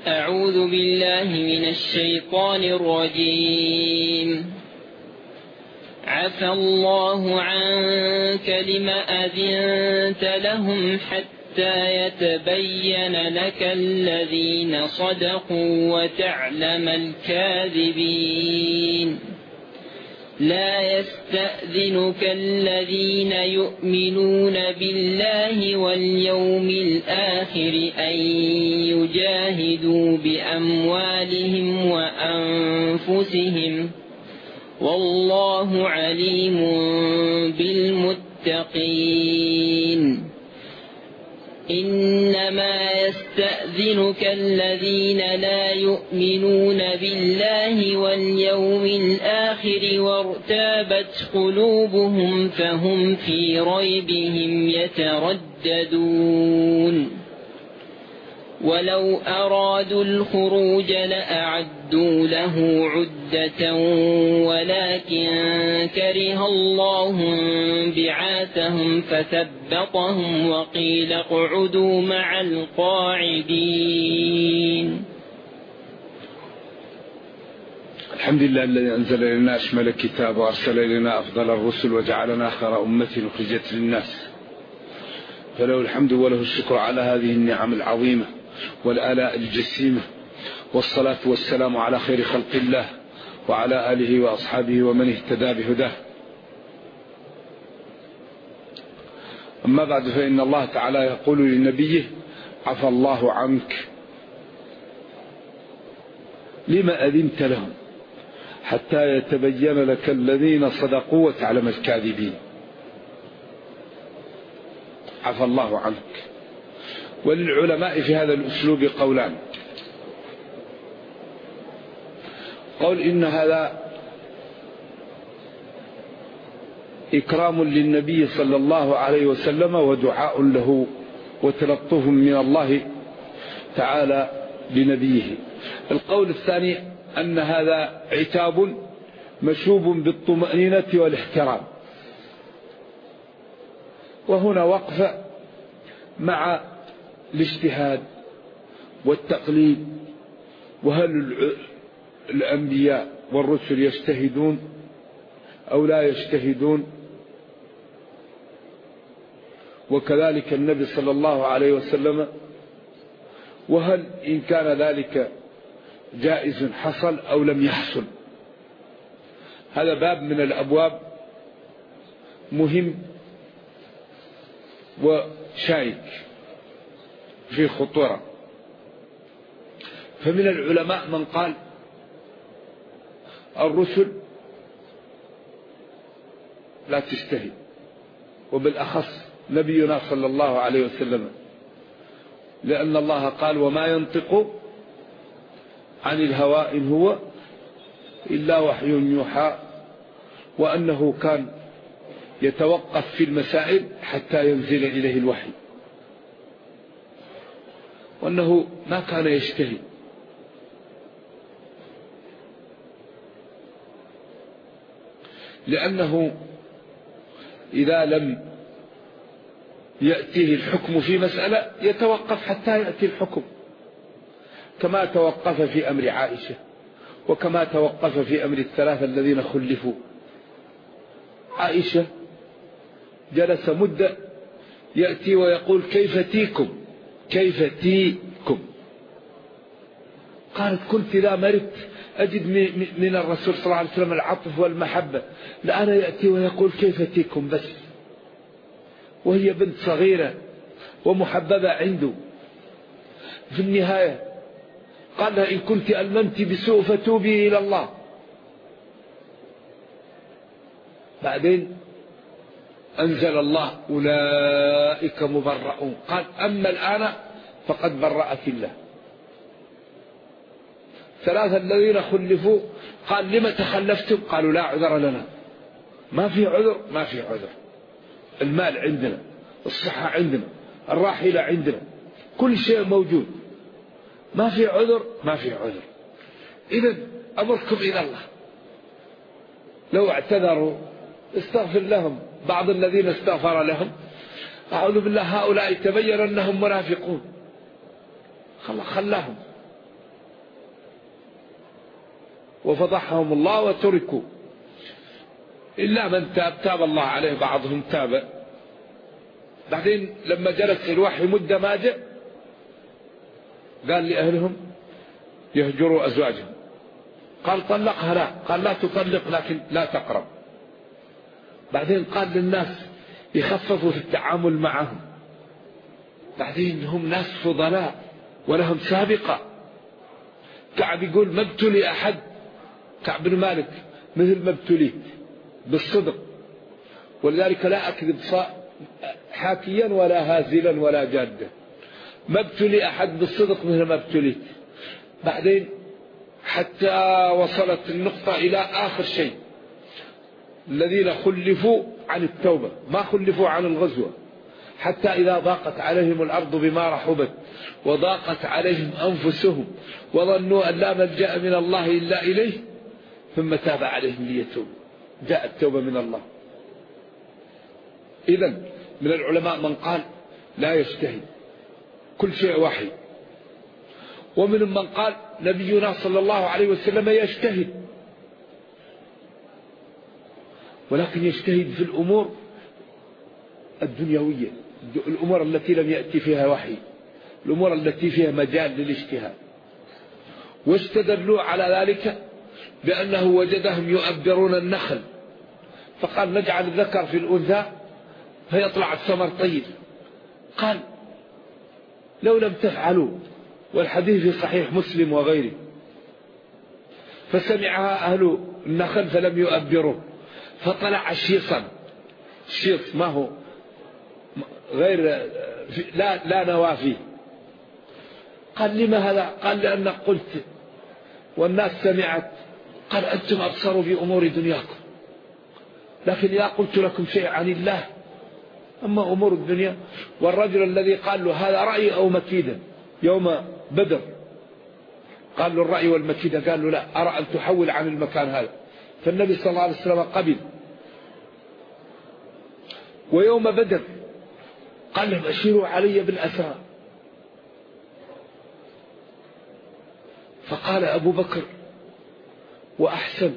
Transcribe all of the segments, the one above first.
أعوذ بالله من الشيطان الرجيم. عفى الله عنك لما أذنت لهم حتى يتبين لك الذين صدقوا وتعلم الكاذبين. لا يستأذنك الذين يؤمنون بالله واليوم الآخر أن يجاهدوا بأموالهم وأنفسهم والله عليم بالمتقين. إنما يستأذنك الذين لا يؤمنون بالله واليوم الآخر وارتابت قلوبهم فهم في ريبهم يترددون. ولو أرادوا الخروج لأعدوا له عدة ولكن كره الله بعاثهم فثبطهم وقيل اقعدوا مع القاعدين. الحمد لله الذي أنزل إلينا أشمل الكتاب وأرسل إلينا أفضل الرسل وجعلنا خير أمة أخرجت للناس، فله الحمد وله الشكر على هذه النعم العظيمة والآلاء الجسيمة، والصلاة والسلام على خير خلق الله وعلى آله وأصحابه ومن اهتدى بهداه. أما بعد، فإن الله تعالى يقول لنبيه: عفى الله عنك لما أذنت لهم حتى يتبين لك الذين صدقوا وتعلم الكاذبين. عفى الله عنك. وللعلماء في هذا الأسلوب قولان: قول إن هذا إكرام للنبي صلى الله عليه وسلم ودعاء له وتلطف من الله تعالى لنبيه. القول الثاني أن هذا عتاب مشوب بالطمأنينة والاحترام. وهنا وقف مع الاجتهاد والتقليد، وهل الأنبياء والرسل يجتهدون أو لا يجتهدون، وكذلك النبي صلى الله عليه وسلم، وهل إن كان ذلك جائز حصل أو لم يحصل. هذا باب من الأبواب مهم وشائك في خطورة. فمن العلماء من قال الرسل لا تجتهد، وبالأخص نبينا صلى الله عليه وسلم، لأن الله قال: وما ينطق عن الهوى إن هو إلا وحي يوحى، وأنه كان يتوقف في المسائل حتى ينزل إليه الوحي، وأنه ما كان يجتهد. لأنه إذا لم يأتيه الحكم في مسألة يتوقف حتى يأتي الحكم، كما توقف في أمر عائشة، وكما توقف في أمر الثلاثة الذين خلفوا. عائشة جلس مدة يأتي ويقول: كيف تيكم كيف تيكم. قالت: كنت إذا مرضت أجد من الرسول صلى الله عليه وسلم العطف والمحبة، لأن يأتي ويقول كيف تيكم بس، وهي بنت صغيرة ومحببة عنده. في النهاية قال لها: إن كنت ألممت بسوء فتوبي إلى الله. بعدين أنزل الله: أولئك مبرؤون. قال: أما الآن فقد برأت الله. ثلاثة الذين خلفوا قال: لما تخلفتم؟ قالوا: لا عذر لنا. ما في عذر، ما في عذر. المال عندنا، الصحة عندنا، الراحلة عندنا، كل شيء موجود، ما في عذر، ما في عذر. إذن أمركم إلى الله. لو اعتذروا استغفر لهم. بعض الذين استغفر لهم أعوذ بالله هؤلاء تبين أنهم منافقون، خلاهم. وفضحهم الله وتركوا، إلا من تاب الله عليه، بعضهم تاب. بعدين لما جلس الوحي مدة ما جاء، قال لأهلهم يهجروا أزواجهم. قال طلقها، لا. قال لا تطلق لكن لا تقرب. بعدين قال للناس يخففوا في التعامل معهم. بعدين هم ناس فضلاء ولهم سابقة. كعب يقول ما ابتلي أحد، كعب بن مالك، مثل ما ابتليت بالصدق، ولذلك لا أكذب حاكيا ولا هازلا ولا جادا. ما ابتلي أحد بالصدق مثل ما ابتليت. بعدين حتى وصلت النقطة إلى آخر شيء، الذين خلفوا عن التوبة، ما خلفوا عن الغزوة، حتى إذا ضاقت عليهم الأرض بما رحبت وضاقت عليهم أنفسهم وظنوا أن لا ملجأ من الله إلا إليه ثم تاب عليهم ليتوبوا. جاءت التوبة من الله. إذن من العلماء من قال لا يجتهد، كل شيء وحي، ومن من قال نبينا صلى الله عليه وسلم يجتهد، ولكن يجتهد في الأمور الدنيوية، الأمور التي لم يأتي فيها وحي، الأمور التي فيها مجال للاجتهاد. واستدلوا على ذلك بأنه وجدهم يؤبرون النخل، فقال نجعل الذكر في الأنثى فيطلع الثمر طيب. قال لو لم تفعلوا، والحديث في صحيح مسلم وغيره، فسمعها أهل النخل فلم يؤبروه فطلع شيصا. الشيص ما هو غير لا نوى فيه. قال لما هذا؟ قال لأنك قلت والناس سمعت. قال أنتم أبصروا بأمور دنياكم، لكن إذا قلت لكم شيء عن الله، أما أمور الدنيا. والرجل الذي قال له هذا رأي أو مكيدة يوم بدر، قال له الرأي والمكيدة، قال له لا، أرى أن تحول عن المكان هذا. فالنبي صلى الله عليه وسلم قبل. ويوم بدر قال لهم أشيروا علي بالأسرى، فقال أبو بكر وأحسن،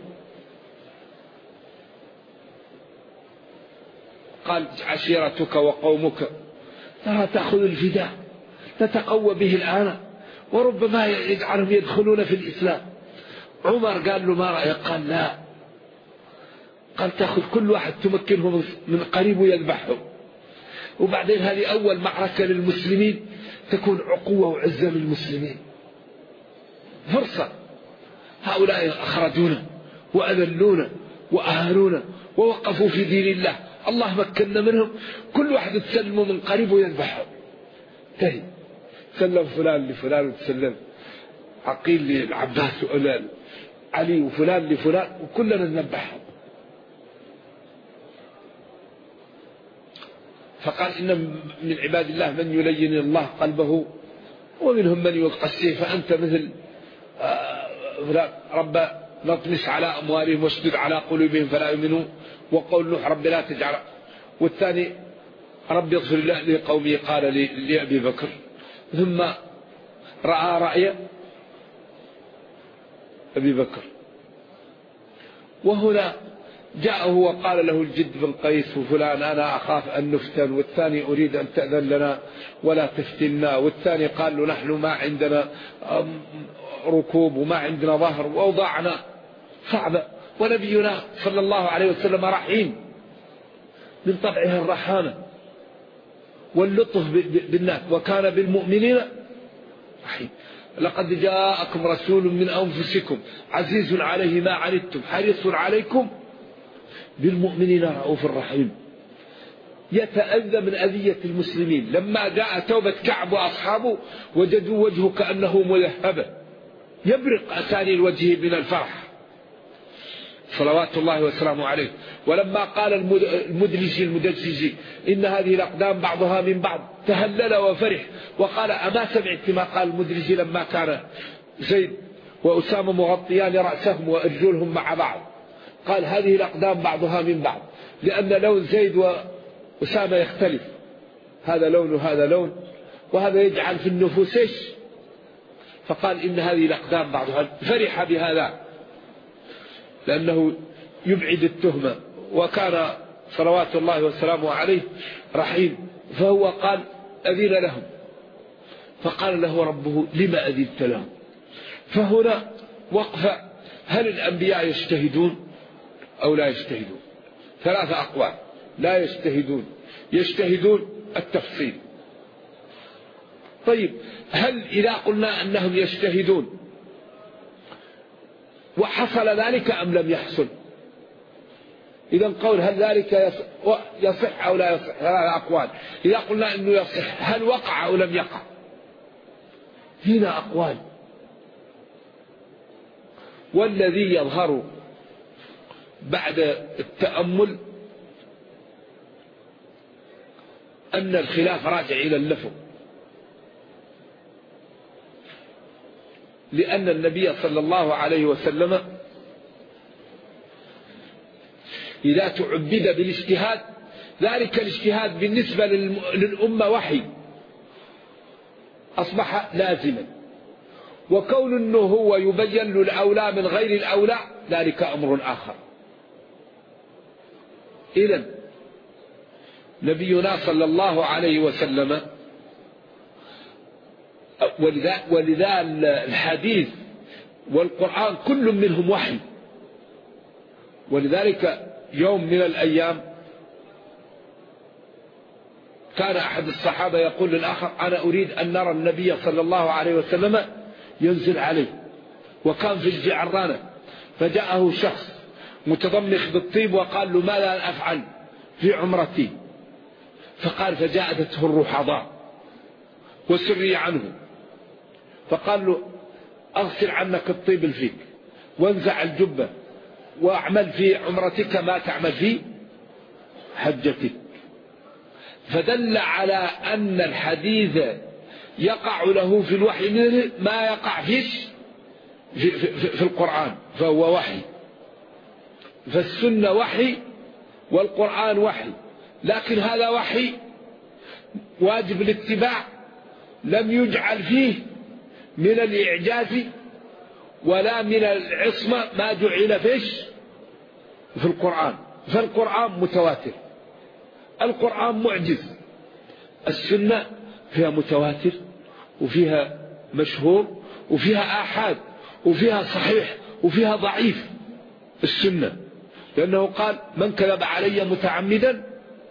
قال عشيرتك وقومك ترى تأخذ الفداء تتقوى به الآن وربما يجعلهم يدخلون في الإسلام. عمر قال له ما رأيك؟ قال لا، قال تأخذ كل واحد تمكنه من قريب ويذبحه، وبعدين هذه أول معركة للمسلمين تكون عقوة وعزة للمسلمين، فرصة. هؤلاء أخرجونا وأذلونا وأهانونا ووقفوا في دين الله، الله مكننا منهم، كل واحد تسلمه من قريب ويذبحه. تهي سلم فلان لفلان وتسلم عقيل للعباس وأولاد علي وفلان لفلان وكلنا نذبحهم. فقال إن من عباد الله من يلين الله قلبه ومنهم من يلقى السيف، فأنت مثل رب نطمس على أموالهم واشدد على قلوبهم فلا يؤمنون، وقول نوح رب لا تجعل. والثاني رب يغفر لقومه قال لأبي بكر. ثم رأى رأي أبي بكر، وهنا جاءه وقال له الجد بن قيس وفلان أنا أخاف أن نفتن، والثاني أريد أن تأذن لنا ولا تفتنا، والثاني قال له نحن ما عندنا ركوب وما عندنا ظهر وأوضاعنا صعبة، ونبينا صلى الله عليه وسلم رحيم من طبعه الرحانة واللطف بالناس، وكان بالمؤمنين رحيم. لقد جاءكم رسول من أنفسكم عزيز عليه ما عنتم حريص عليكم بالمؤمنين رؤوف رحيم. يتأذى من أذية المسلمين. لما جاء توبة كعب وأصحابه وجدوا وجهه كأنه ملهبة يبرق أساني الوجه من الفرح صلوات الله وسلامه عليه. ولما قال المدلجي إن هذه الأقدام بعضها من بعض تهلل وفرح وقال أما سمعت ما قال المدلجي لما كان زيد وأسامة مغطيان رأسهم وأرجلهم مع بعض، قال هذه الأقدام بعضها من بعض، لأن لون زيد وأسامة يختلف، هذا لون وهذا لون، وهذا يجعل في النفوس إيش؟ فقال إن هذه الأقدام بعضها، فرح بهذا لأنه يبعد التهمة، وكان صلوات الله وسلامه عليه رحيم، فهو قال أذن لهم، فقال له ربه لما أذنت لهم؟ فهنا وقف، هل الأنبياء يجتهدون أو لا يجتهدون؟ 3 أقوال. لا يجتهدون، يجتهدون التفصيل. طيب هل إذا قلنا أنهم يجتهدون وحصل ذلك أم لم يحصل؟ إذا قول هل ذلك يصح أو لا يصح؟ 3 أقوال. إذا قلنا أنه يصح هل وقع أو لم يقع؟ هنا أقوال. والذي يظهر بعد التأمل أن الخلاف راجع إلى اللفظ، لأن النبي صلى الله عليه وسلم إذا تعبد بالاجتهاد، ذلك الاجتهاد بالنسبة للأمة وحي أصبح لازما، وكون أنه هو يبين له الأولى من غير الأولى ذلك أمر آخر. إذن نبينا صلى الله عليه وسلم، ولذا الحديث والقرآن كل منهم وحي. ولذلك يوم من الأيام كان أحد الصحابة يقول للآخر أنا أريد أن نرى النبي صلى الله عليه وسلم ينزل عليه، وكان في الجعرانة، فجاءه شخص متضمخ بالطيب وقال له ماذا أفعل في عمرتي؟ فقال فجاءته الرحضاء وسري عنه، فقال له أغسل عنك الطيب الفيك وانزع الجبة واعمل في عمرتك ما تعمل في حجتك. فدل على أن الحديث يقع له في الوحي ما يقع في القرآن، فهو وحي. فالسنة وحي والقرآن وحي، لكن هذا وحي واجب الاتباع، لم يجعل فيه من الإعجاز ولا من العصمة ما جعل في القرآن. فالقرآن متواتر، القرآن معجز. السنة فيها متواتر وفيها مشهور وفيها آحاد وفيها صحيح وفيها ضعيف. السنة لأنه قال من كذب علي متعمدا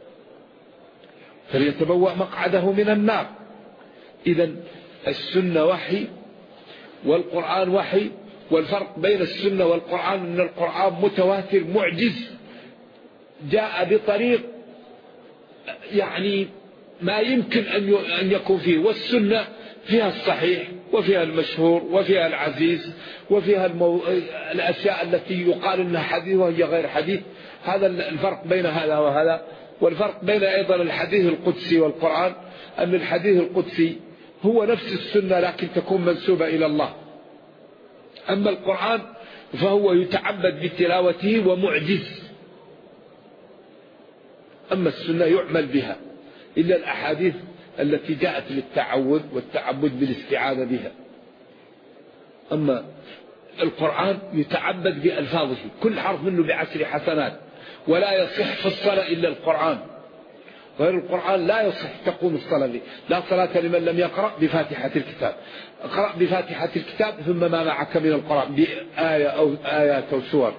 فليتبوأ مقعده من النار. إذن السنة وحي والقرآن وحي. والفرق بين السنة والقرآن أن القرآن متواتر معجز، جاء بطريق يعني ما يمكن أن يكون فيه، والسنة فيها الصحيح وفيها المشهور وفيها العزيز وفيها الأشياء التي يقال أنها حديث وهي غير حديث. هذا الفرق بين هذا وهذا. والفرق بين أيضا الحديث القدسي والقرآن أن الحديث القدسي هو نفس السنة لكن تكون منسوبة إلى الله، أما القرآن فهو يتعبد بتلاوته ومعجز. أما السنة يعمل بها إلا الأحاديث التي جاءت للتعوذ والتعبد بالاستعاذة بها. أما القرآن يتعبد بألفاظه، كل حرف منه ب10 حسنات، ولا يصح في الصلاة إلا القرآن، غير القرآن لا يصح تقوم الصلاة به. لا صلاة لمن لم يقرأ بفاتحة الكتاب. اقرأ بفاتحة الكتاب ثم ما معك من القرآن بآية أو آيات أو سور.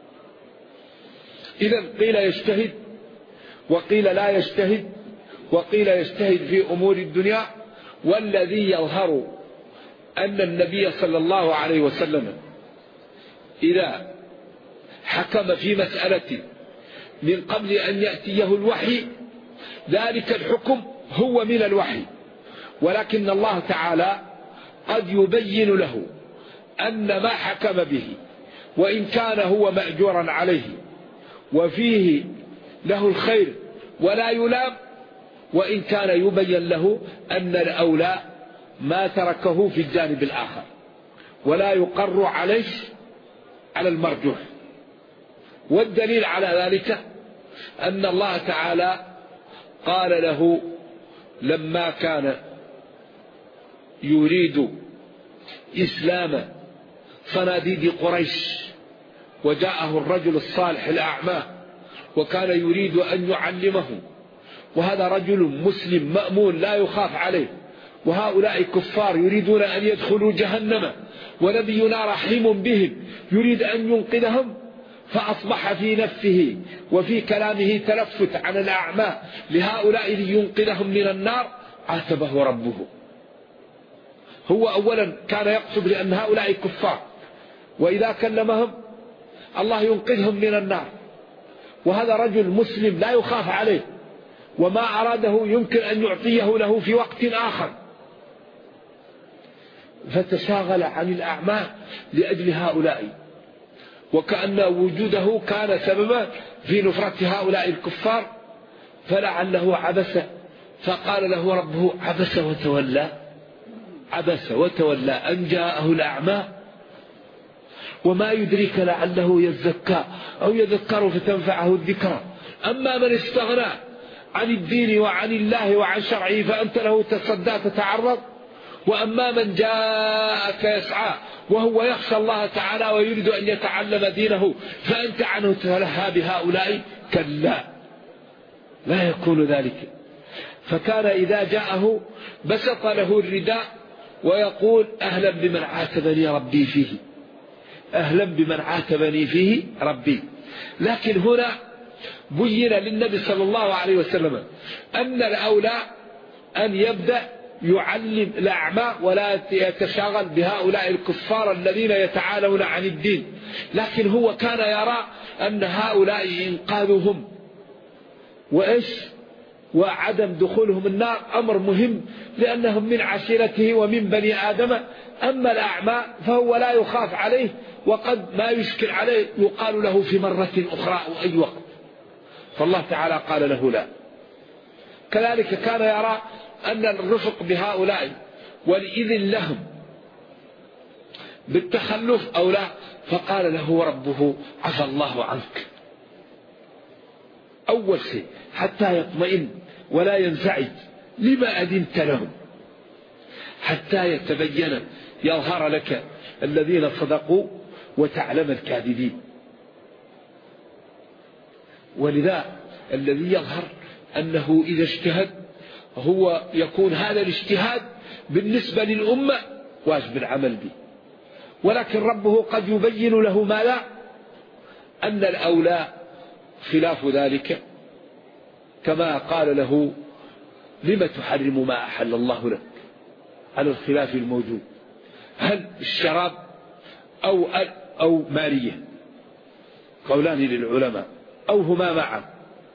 إذن قيل يجتهد وقيل لا يجتهد، وقيل يجتهد في أمور الدنيا. والذي يظهر أن النبي صلى الله عليه وسلم إذا حكم في مسألة من قبل أن يأتيه الوحي ذلك الحكم هو من الوحي، ولكن الله تعالى قد يبين له أن ما حكم به وإن كان هو مأجورا عليه وفيه له الخير ولا يلام، وإن كان يبين له أن الأولى ما تركه في الجانب الآخر ولا يقر عليه على المرجوح. والدليل على ذلك أن الله تعالى قال له لما كان يريد إسلام صناديد قريش وجاءه الرجل الصالح الأعمى وكان يريد أن يعلمه، وهذا رجل مسلم مأمون لا يخاف عليه، وهؤلاء كفار يريدون أن يدخلوا جهنم، ونبينا رحيم بهم يريد أن ينقذهم، فأصبح في نفسه وفي كلامه تلفت عن الأعمى لهؤلاء لينقذهم من النار، عاتبه ربه. هو أولا كان يقصد لأن هؤلاء كفار، وإذا كلمهم الله ينقذهم من النار، وهذا رجل مسلم لا يخاف عليه، وما أراده يمكن أن يعطيه له في وقت آخر، فتشاغل عن الأعمى لأجل هؤلاء، وكأن وجوده كان سببا في نفرة هؤلاء الكفار، فلعله عبس، فقال له ربه عبس وتولى، عبس وتولى أن جاءه الأعمى، وما يدريك لعله يزكى أو يذكر فتنفعه الذكرى. أما من استغنى عن الدين وعن الله وعن شرعه فأنت له تصدى تتعرض، وأما من جاءك يسعى وهو يخشى الله تعالى ويريد أن يتعلم دينه فأنت عنه تلهى بهؤلاء، كلا لا يكون ذلك. فكان إذا جاءه بسط له الرداء ويقول أهلا بمن عاتبني ربي فيه، أهلا بمن عاتبني فيه ربي. لكن هنا بين للنبي صلى الله عليه وسلم أن الأولى أن يبدأ يعلم الأعمى ولا يتشاغل بهؤلاء الكفار الذين يتعالون عن الدين، لكن هو كان يرى أن هؤلاء إنقاذهم وعدم دخولهم النار أمر مهم، لأنهم من عشيرته ومن بني آدم. أما الأعمى فهو لا يخاف عليه، وقد ما يشكل عليه يقال له في مرة أخرى أو أي وقت، فالله تعالى قال له لا. كذلك كان يرى أن الرفق بهؤلاء والإذن لهم بالتخلف أو لا، فقال له ربه عفى الله عنك. أول شيء حتى يطمئن ولا ينزعج لما أذنت لهم، حتى يتبين يظهر لك الذين صدقوا وتعلم الكاذبين. ولذا الذي يظهر أنه إذا اجتهد هو يكون هذا الاجتهاد بالنسبة للأمة واجب العمل به، ولكن ربه قد يبين له ما لا، أن الأولى خلاف ذلك، كما قال له لم تحرم ما أحل الله لك، على الخلاف الموجود، هل الشراب أو مارية، قولان للعلماء أو هما معا.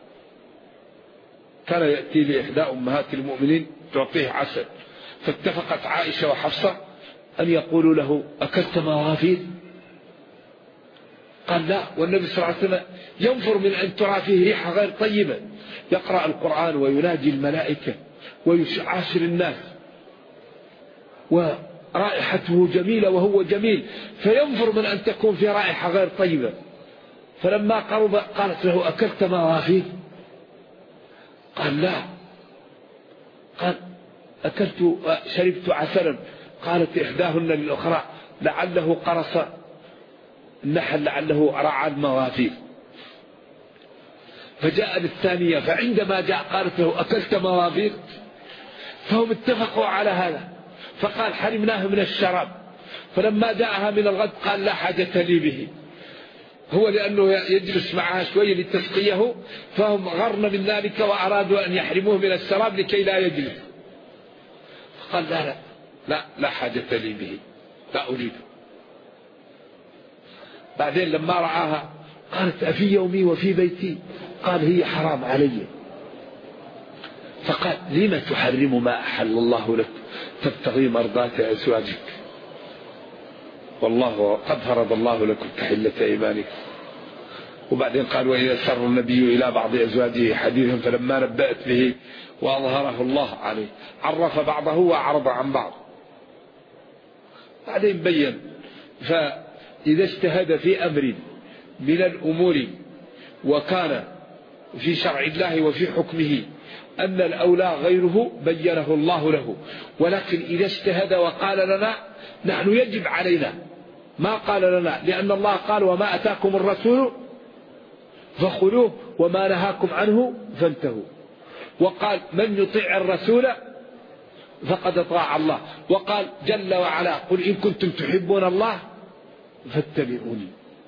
كان يأتي لإحدى أمهات المؤمنين تعطيه عسل، فاتفقت عائشة وحفصة أن يقولوا له أكلت موافير؟ قال لا، والنبي صلى الله عليه وسلم ينفر من أن ترى فيه ريحة غير طيبة، يقرأ القرآن ويناجي الملائكة ويعاشر الناس ورائحته جميلة وهو جميل، فينفر من أن تكون في رائحة غير طيبة. فلما قرب قالت له أكلت موافير؟ قال لا. قال أكلت شربت عسلا. قالت إحداهن للأخرى لعله قرص النحل، لعله رعى الموافير. فجاء للثانية، فعندما جاء قالت له أكلت موافير؟ فهم اتفقوا على هذا، فقال حرمناه من الشراب. فلما جاءها من الغد قال لا حاجة لي به، هو لأنه يجلس معها شوية لتسقيه، فهم غرن من ذلك وأرادوا أن يحرموه من الشراب لكي لا يجلس. فقال لا حاجة لي به، لا أريده. بعدين لما رعاها قالت أفي يومي وفي بيتي؟ قال هي حرام علي. فقال لما تحرم ما أحل الله لك تبتغي مرضات أزواجك، والله قد فرض الله لكم تحلة أيمانكم. وبعدين قال وإذا سر النبي إلى بعض أزواجه حديثا فلما نبأت به وأظهره الله عليه عرف بعضه وأعرض عن بعض. بعدين بين فإذا اجتهد في أمر من الأمور وكان في شرع الله وفي حكمه أن الأولى غيره بينه الله له، ولكن إذا اجتهد وقال لنا نحن يجب علينا ما قال لنا، لأن الله قال وما أتاكم الرسول فخذوه وما نهاكم عنه فانتهوا. وقال من يطيع الرسول فقد أطاع الله. وقال جل وعلا قل إن كنتم تحبون الله فاتبعوني.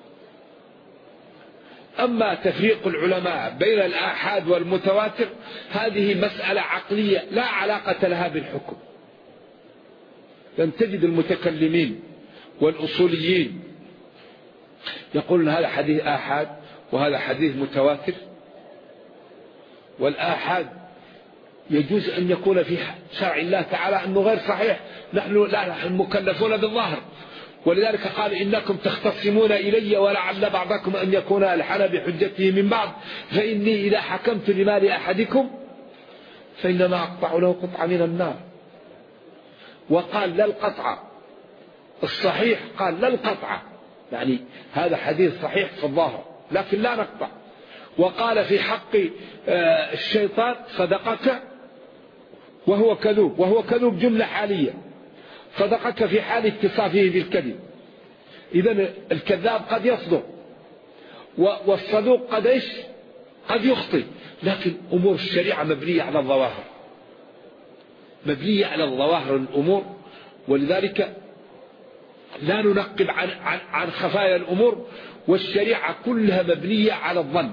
أما تفريق العلماء بين الآحاد والمتواتر هذه مسألة عقلية لا علاقة لها بالحكم. لن تجد المتكلمين والأصوليين يقولون هذا حديث آحاد وهذا حديث متواتر. والآحاد يجوز أن يكون في شرع الله تعالى أنه غير صحيح، نحن مكلفون بالظاهر. ولذلك قال إنكم تختصمون إلي ولعل بعضكم أن يكون ألحن بحجته من بعض فإني إذا حكمت لمال أحدكم فإنما أقطع له قطعة من النار. وقال لا القطعة الصحيح، قال لا القطعة، يعني هذا حديث صحيح في الظاهر لكن لا نقطع. وقال في حق الشيطان صدقك وهو كذوب، وهو كذوب جملة حالية، صدقك في حال اتصافه بالكذب. إذن الكذاب قد يصدق والصدوق قد يخطئ، لكن أمور الشريعة مبنية على الظواهر، مبنية على الظواهر الأمور. ولذلك لا ننقب عن خفايا الأمور، والشريعة كلها مبنية على الظن.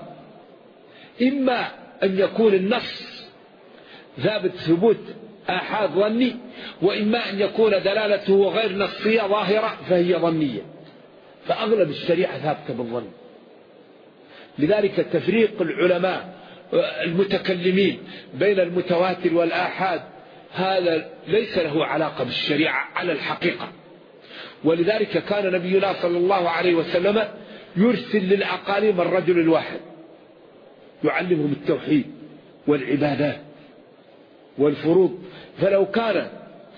إما أن يكون النص ثابت ثبوت آحاد ظني، وإما أن يكون دلالته غير نصية ظاهرة فهي ظنية. فأغلب الشريعة ثابتة بالظن. لذلك تفريق العلماء المتكلمين بين المتواتر والآحاد هذا ليس له علاقة بالشريعة على الحقيقة. ولذلك كان نبينا صلى الله عليه وسلم يرسل للأقاليم الرجل الواحد يعلمهم التوحيد والعبادات والفروض. فلو كان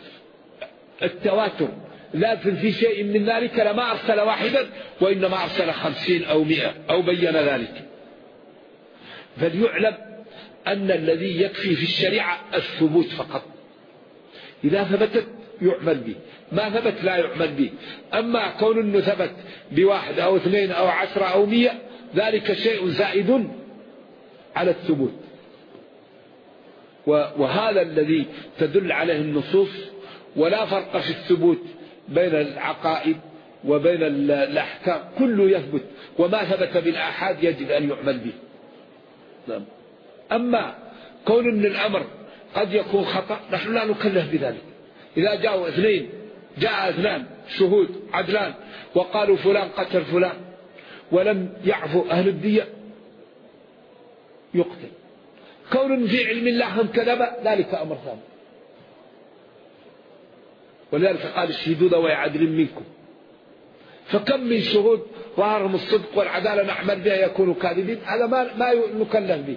التواتر لازم في شيء من ذلك لما أرسل واحدا، وإنما أرسل 50 أو 100 أو بين ذلك. فليعلم أن الذي يكفي في الشريعة الثبوت فقط. إذا ثبتت يعمل به، ما ثبت لا يعمل به. أما كون أنه ثبت ب1 أو 2 أو 10 أو 100 ذلك شيء زائد على الثبوت. وهذا الذي تدل عليه النصوص. ولا فرق في الثبوت بين العقائد وبين الأحكام، كله يثبت، وما ثبت بالآحاد يجب أن يعمل به. أما كون أن الأمر قد يكون خطأ نحن لا نكلف بذلك. إذا جاءوا 2 شهود عدلان وقالوا فلان قتل فلان ولم يعفو أهل الدية يقتل. كون في علم الله هم كذب ذلك أمر ثاني. ولذلك قال اشهدوا ذوي عدل منكم. فكم من شهود ظهرهم الصدق والعدالة نعمل بها يكونوا كاذبين، هذا ما نكلف به.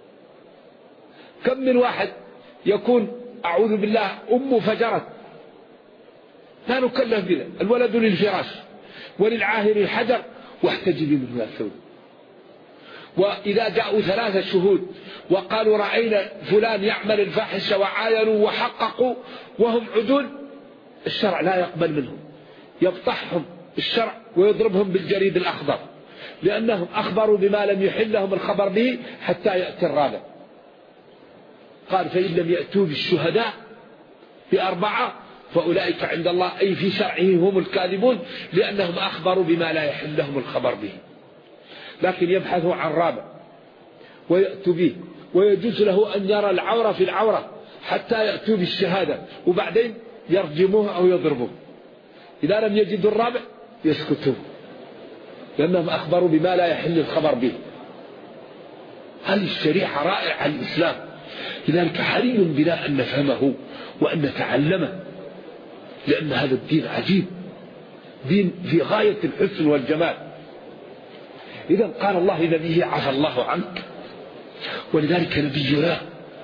كم من واحد يكون أعوذ بالله أمه فجرت لا نكلف بذلك. الولد للفراش وللعاهر الحجر واحتجبي منه الثوب. وإذا جاءوا 3 شهود وقالوا رأينا فلان يعمل الفاحشة وعاينوا وحققوا وهم عدول، الشرع لا يقبل منهم، يبطحهم الشرع ويضربهم بالجريد الأخضر، لأنهم أخبروا بما لم يحل لهم الخبر به حتى يأتي الرابع. قال فإن لم يأتوا بالشهداء ب4 فأولئك عند الله، أي في شرعه هم الكاذبون، لأنهم أخبروا بما لا يحل لهم الخبر به. لكن يبحثوا عن رابع ويأتوا به، ويجوز له أن يرى العورة في العورة حتى يأتوا بالشهادة، وبعدين يرجموه أو يضربوه. إذا لم يجدوا الرابع يسكتوا، لأنهم أخبروا بما لا يحل الخبر به. هذه الشريعة رائعة الإسلام. لذلك حري بنا أن نفهمه وأن نتعلمه، لأن هذا الدين عجيب، دين في غاية الحسن والجمال. إذا قال الله لنبيه عفى الله عنك. ولذلك نبينا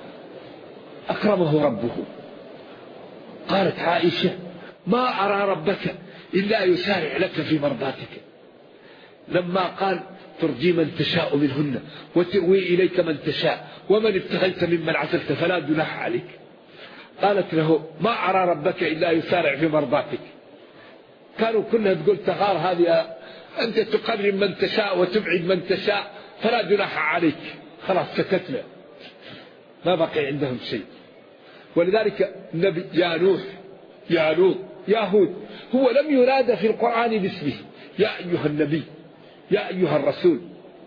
أكرمه ربه. قالت عائشة ما أرى ربك إلا يسارع لك في مرضاتك، لما قال ترجي من تشاء منهن وتؤوي إليك من تشاء ومن ابتغيت ممن عزلت فلا جناح عليك. قالت له ما أرى ربك إلا يسارع في مرضاتك، كانوا كلها تقول تغار هذه، أنت تقرب من تشاء وتبعد من تشاء فلا جناح عليك، خلاص سكتنا، ما بقي عندهم شيء. ولذلك النبي يا نوح يا لوط يا هود، هو لم ينادى في القرآن باسمه، يا أيها النبي يا أيها الرسول.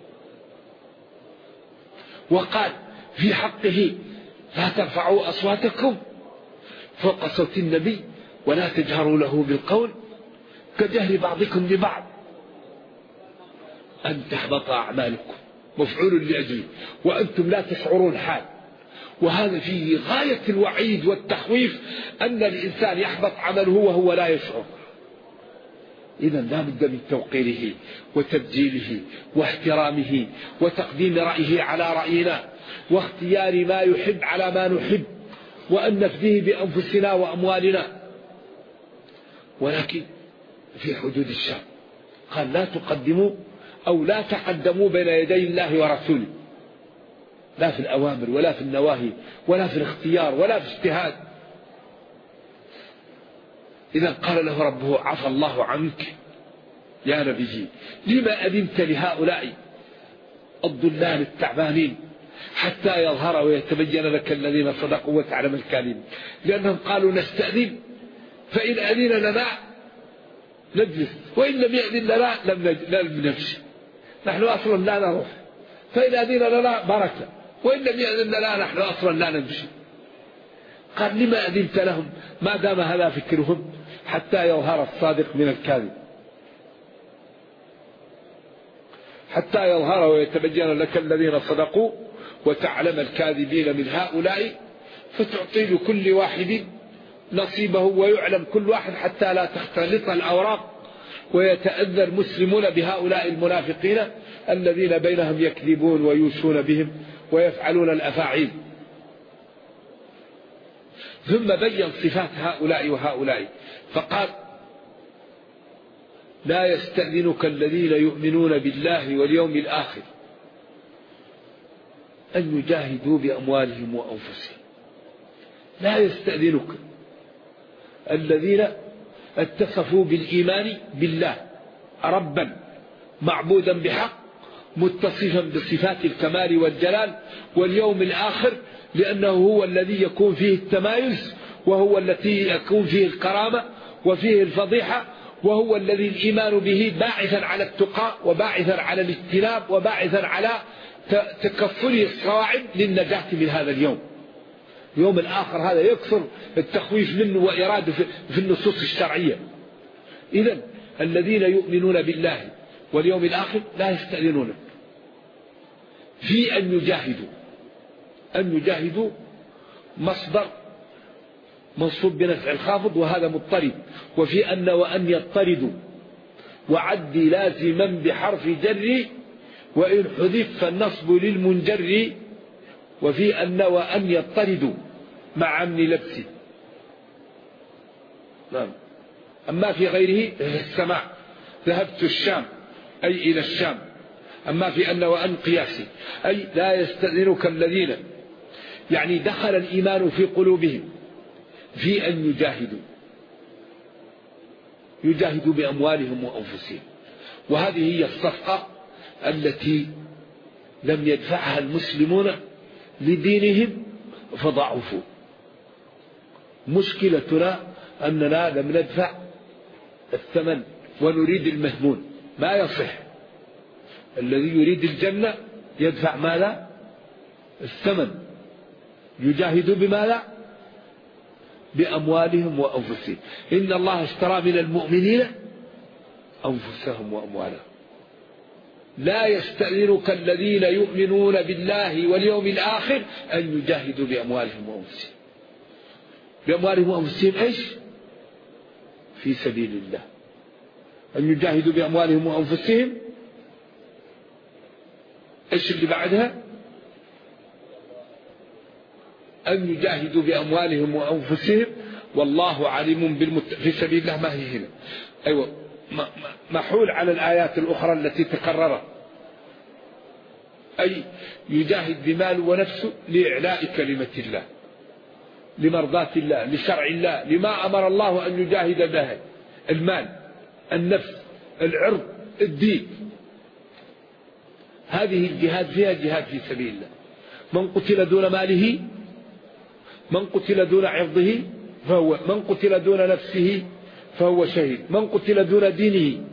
وقال في حقه لا ترفعوا أصواتكم فوق صوت النبي ولا تجهروا له بالقول كجهر بعضكم لبعض أن تحبط أعمالكم، مفعول لأجله وأنتم لا تشعرون حال. وهذا فيه غاية الوعيد والتخويف أن الإنسان يحبط عمله وهو لا يشعر. إذا لا بد من توقيره وتبجيله واحترامه وتقديم رأيه على رأينا واختيار ما يحب على ما نحب، وأن نفديه بأنفسنا وأموالنا، ولكن في حدود الشرع. قال لا تقدموا أو لا تقدموا بين يدي الله ورسوله، لا في الأوامر ولا في النواهي ولا في الاختيار ولا في اجتهاد. إذا قال له ربه عفى الله عنك يا نبي، لما أذنت لهؤلاء الضلال التعبانين حتى يظهر ويتبين لك الذين صدقوا وتعلم الكاذبين؟ لأنهم قالوا نستأذن، فإن أذن لنا نجلس وإن لم يأذن لنا لم نمشي، نحن أصلا لا نروح، فإن أذن لنا بركة وإن لم يأذن لنا نحن أصلا لا نمشي. قال لما أذنت لهم ما دام هذا فكرهم حتى يظهر الصادق من الكاذب، حتى يظهر ويتبين لك الذين صدقوا وتعلم الكاذبين من هؤلاء، فتعطي لكل واحد نصيبه ويعلم كل واحد حتى لا تختلط الأوراق ويتأذى المسلمون بهؤلاء المنافقين الذين بينهم يكذبون ويوشون بهم ويفعلون الأفاعيل. ثم بين صفات هؤلاء وهؤلاء فقال لا يستأذنك الذين يؤمنون بالله واليوم الآخر أن يجاهدوا بأموالهم وأنفسهم. لا يستأذنك الذين اتصفوا بالإيمان بالله ربا معبودا بحق متصفا بصفات الكمال والجلال واليوم الآخر، لأنه هو الذي يكون فيه التمايز وهو الذي يكون فيه الكرامة وفيه الفضيحة، وهو الذي الإيمان به باعثا على التقى وباعثا على الاجتناب وباعثا على تكفل الصواعب للنجاة من هذا اليوم. اليوم الآخر هذا يكثر التخويف منه وإراده في النصوص الشرعية. إذن الذين يؤمنون بالله واليوم الآخر لا يستأذنون في أن يجاهدوا. أن يجاهدوا مصدر منصوب بنفع الخافض وهذا مضطرد، وفي أن وأن يضطردوا وعد لازما بحرف جر وإن حذف فالنصب للمنجر، وفي أن وأن يضطردوا مع أمن لبسه. نعم. أما في غيره السماع ذهبت الشام أي إلى الشام. أما في أن وأن قياسي أي لا يستأذنك الذين، يعني دخل الإيمان في قلوبهم في أن يجاهدوا بأموالهم وأنفسهم. وهذه هي الصفقة التي لم يدفعها المسلمون لدينهم فضعفوا. مشكلتنا أننا لم ندفع الثمن ونريد المهمون، ما يصح. الذي يريد الجنة يدفع ماذا؟ الثمن. يجاهد بماذا؟ بأموالهم وأنفسهم. إن الله اشترى من المؤمنين أنفسهم وأموالهم. لا يستأذنك الذين يؤمنون بالله واليوم الآخر أن يجاهدوا بأموالهم وأنفسهم. بأموالهم وأنفسهم إيش؟ في سبيل الله. أن يجاهدوا بأموالهم وأنفسهم. إيش اللي بعدها؟ أن يجاهدوا بأموالهم وأنفسهم والله عليم في سبيل الله. ما هي هنا؟ أيوة، محول على الآيات الأخرى التي تكررت، أي يجاهد بماله ونفسه لإعلاء كلمة الله، لمرضاة الله، لشرع الله، لما أمر الله أن يجاهد به المال النفس، العرض، الدين. هذه الجهاد فيها جهاد في سبيل الله. من قتل دون ماله، من قتل دون عرضه فهو، من قتل دون نفسه فهو شهيد، من قتل دون دينه.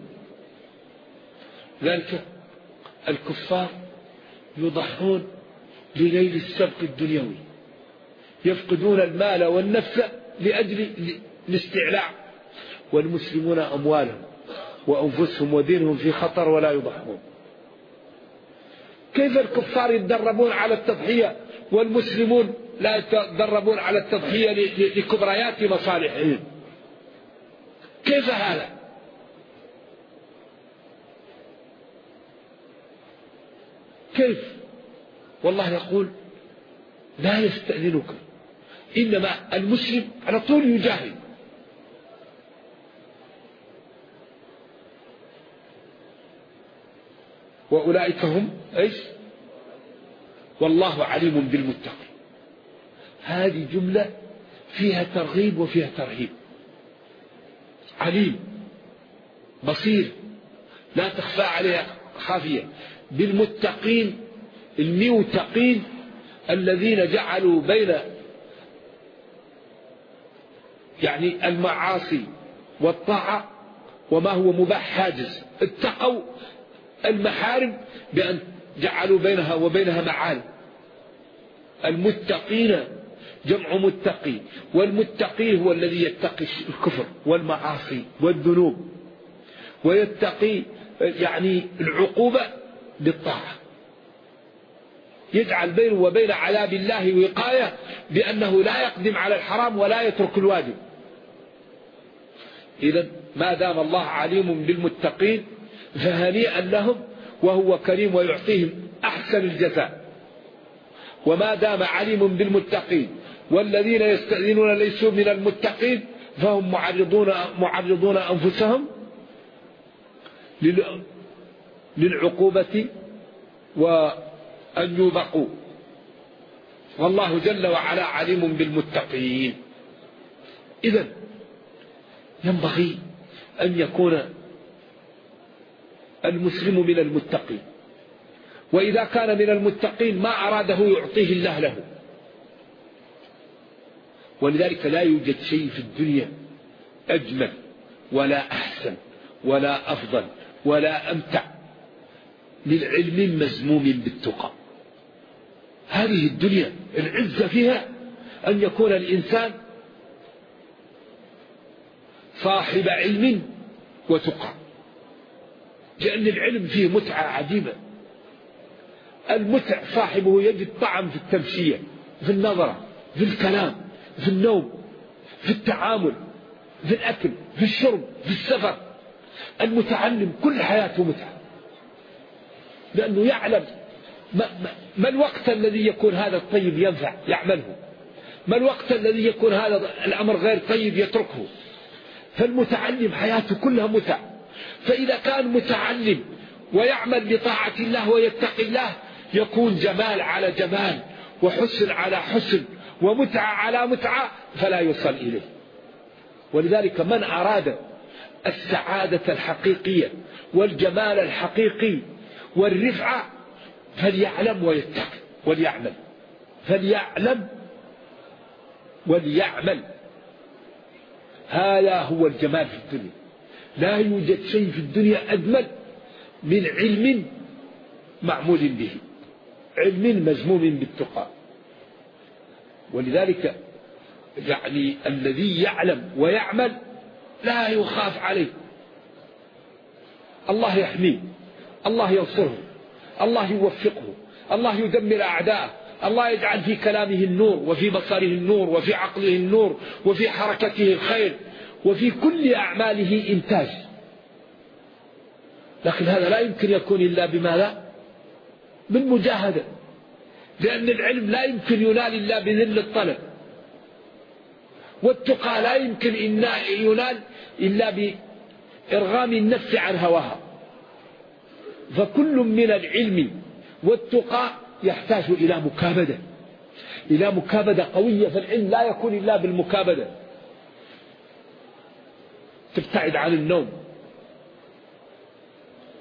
ذلك الكفار يضحون لنيل السبق الدنيوي، يفقدون المال والنفس لأجل الاستعلاء، والمسلمون أموالهم وأنفسهم ودينهم في خطر ولا يضحون. كيف الكفار يتدربون على التضحية والمسلمون لا يتدربون على التضحية لكبريات مصالحهم؟ كيف هذا؟ كيف؟ والله يقول لا يستأذنك، إنما المسلم على طول يجاهد. وأولئك هم إيش؟ والله عليم بالمتقين. هذه جملة فيها ترغيب وفيها ترهيب. عليم بصير لا تخفى عليها خافية. بالمتقين، المتقين الذين جعلوا بين يعني المعاصي والطاعة وما هو مباح حاجز، اتقوا المحارم بأن جعلوا بينها وبينها معال. المتقين جمع متقي، والمتقي هو الذي يتقي الكفر والمعاصي والذنوب، ويتقي يعني العقوبة بالطاعة، يجعل بينه وبين عذاب الله وقاية بأنه لا يقدم على الحرام ولا يترك الواجب. إذا ما دام الله عليم بالمتقين فهنيئا لهم، وهو كريم ويعطيهم أحسن الجزاء. وما دام عليم بالمتقين والذين يستأذنون ليسوا من المتقين فهم معرضون أنفسهم للعقوبة وأن يوبقوا. والله جل وعلا عليم بالمتقين. إذن ينبغي أن يكون المسلم من المتقين، وإذا كان من المتقين ما أراده يعطيه الله له. ولذلك لا يوجد شيء في الدنيا أجمل ولا أحسن ولا أفضل ولا أمتع للعلم مزموم بالتقى. هذه الدنيا العزة فيها أن يكون الإنسان صاحب علم وتقى، لأن العلم فيه متعة عجيبة. المتع صاحبه يجد طعم في التمشية، في النظرة، في الكلام، في النوم، في التعامل، في الأكل، في الشرب، في السفر. المتعلم كل حياته متعة، لأنه يعلم ما الوقت الذي يكون هذا الطيب ينفع يعمله، ما الوقت الذي يكون هذا الأمر غير طيب يتركه. فالمتعلم حياته كلها متعة. فإذا كان متعلم ويعمل بطاعة الله ويتقي الله يكون جمال على جمال وحسن على حسن ومتعة على متعة فلا يوصل إليه. ولذلك من أراد السعادة الحقيقية والجمال الحقيقي والرفعة فليعلم ويتقي وليعمل، فليعلم وليعمل. هذا هو الجمال في الدنيا. لا يوجد شيء في الدنيا أجمل من علم معمول به، علم مزموم بالتقى. ولذلك يعني الذي يعلم ويعمل لا يخاف عليه، الله يحميه، الله ينصره، الله يوفقه، الله يدمر أعداءه، الله يجعل في كلامه النور وفي بصره النور وفي عقله النور وفي حركته الخير وفي كل أعماله إنتاج. لكن هذا لا يمكن يكون إلا بماذا؟ بالمجاهدة، لأن العلم لا يمكن ينال إلا بذل الطلب، والتقى لا يمكن ينال إلا بإرغام النفس عن هواها. فكل من العلم والتقى يحتاج إلى مكابدة، إلى مكابدة قوية. فالعلم لا يكون إلا بالمكابدة. تبتعد عن النوم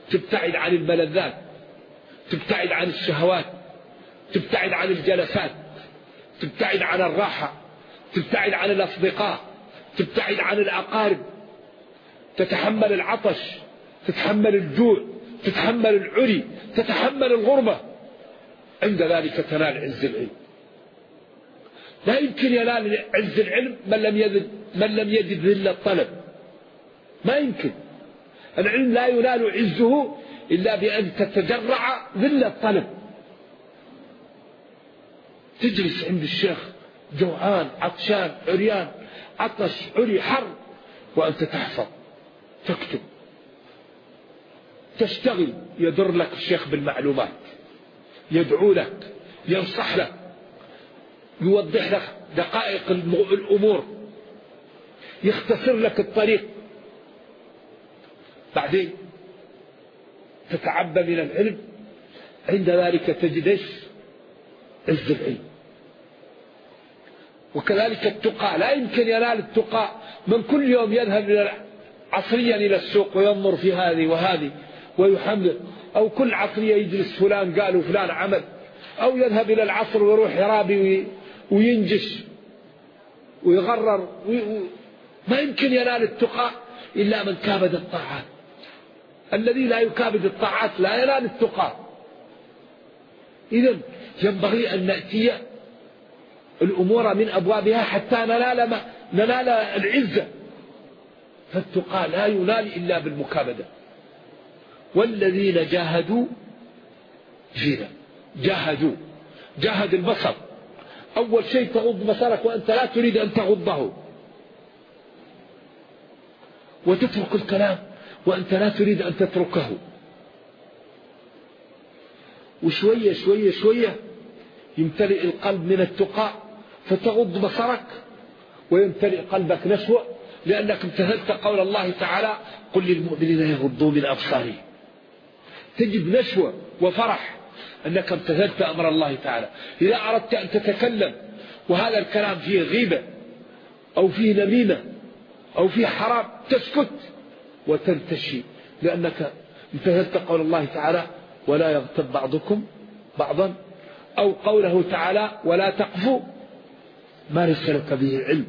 تبتعد عن الملذات، تبتعد عن الشهوات، تبتعد عن الجلسات، تبتعد عن الراحة، تبتعد عن الأصدقاء، تبتعد عن الأقارب، تتحمل العطش، تتحمل الجوع، تتحمل العري، تتحمل الغربة. عند ذلك تنال عز العلم. لا يمكن ينال عز العلم من لم يجد ذل الطلب. ما يمكن. العلم لا ينال عزه إلا بأن تتجرع ذل الطلب. تجلس عند الشيخ جوعان عطشان عريان، عطش عري حر، وأنت تحفظ تكتب تشتغل. يدر لك الشيخ بالمعلومات، يدعو لك، ينصح لك، يوضح لك دقائق الأمور، يختصر لك الطريق. بعدين تتعبى من العلم. عند ذلك تجد عز العلم. وكذلك التقى، لا يمكن ينال التقى من كل يوم يذهب عصريا إلى السوق وينظر في هذه وهذه ويحمل، أو كل عصرية يجلس فلان قال وفلان عمل، أو يذهب إلى العصر ويروح يرابي وينجش ويغرر ما يمكن ينال التقى إلا من كابد الطاعات. الذي لا يكابد الطاعات لا ينال التقى. إذن ينبغي أن نأتي الأمور من أبوابها حتى ننال العزة. فالتقى لا ينال إلا بالمكابدة. والذين جاهدوا فينا، جاهد البصر. أول شيء تغض بصرك وأنت لا تريد أن تغضه، وتترك الكلام وأنت لا تريد أن تتركه. وشوية شوية شوية يمتلئ القلب من التقى، فتغض بصرك ويمتلئ قلبك نشوة، لأنك امتثلت قول الله تعالى: قل للمؤمنين يغضوا من أبصارهم. تجد نشوة وفرح أنك امتثلت أمر الله تعالى. إذا أردت أن تتكلم وهذا الكلام فيه غيبة أو فيه نميمة أو فيه حرام، تسكت وتنتشي، لأنك امتثلت قول الله تعالى: ولا يغتب بعضكم بعضا، أو قوله تعالى: ولا تقفوا ما ليس لك به علم.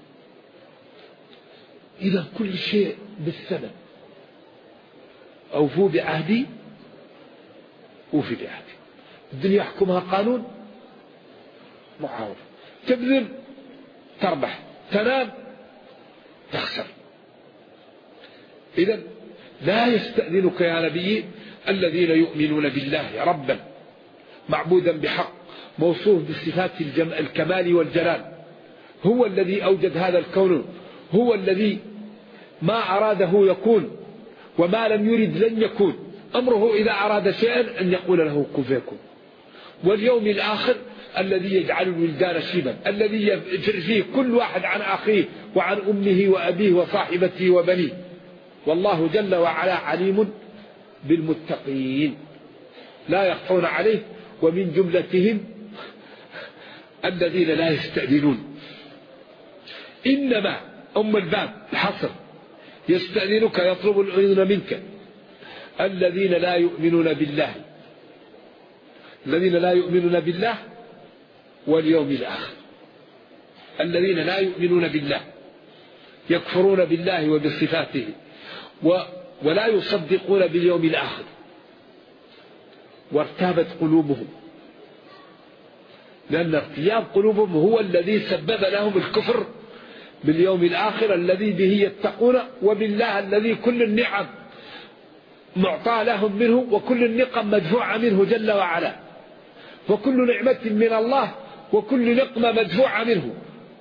إذا كل شيء بالسبب. أوفوا بعهدي أوفي بعهدي. الدنيا يحكمها قانون معاوض. تبذل تربح، تنام تخسر. إذا لا يستأذنك يا نبي الذين يؤمنون بالله ربا معبودا بحق، موصوف بالصفات الكمال والجلال، هو الذي أوجد هذا الكون، هو الذي ما أراده يكون وما لم يرد لن يكون. أمره إذا أراد شيئا أن يقول له كن فيكون. واليوم الآخر الذي يجعل الولدان شيبا، الذي يفر فيه كل واحد عن أخيه وعن أمه وأبيه وصاحبته وبنيه. والله جل وعلا عليم بالمتقين لا يخفون عليه. ومن جملتهم الذين لا يستأذنون. إنما الباب الحصر يستأذنك، يطلب الأذن منك الذين لا يؤمنون بالله، الذين لا يؤمنون بالله واليوم الآخر. الذين لا يؤمنون بالله يكفرون بالله وبصفاته ولا يصدقون باليوم الآخر، وارتابت قلوبهم، لأن ارتياب قلوبهم هو الذي سبب لهم الكفر باليوم الآخر الذي به يتقون، وبالله الذي كل النعم معطى لهم منه وكل النقم مدفوعة منه جل وعلا، وكل نعمة من الله وكل نقمة مدفوعة منه.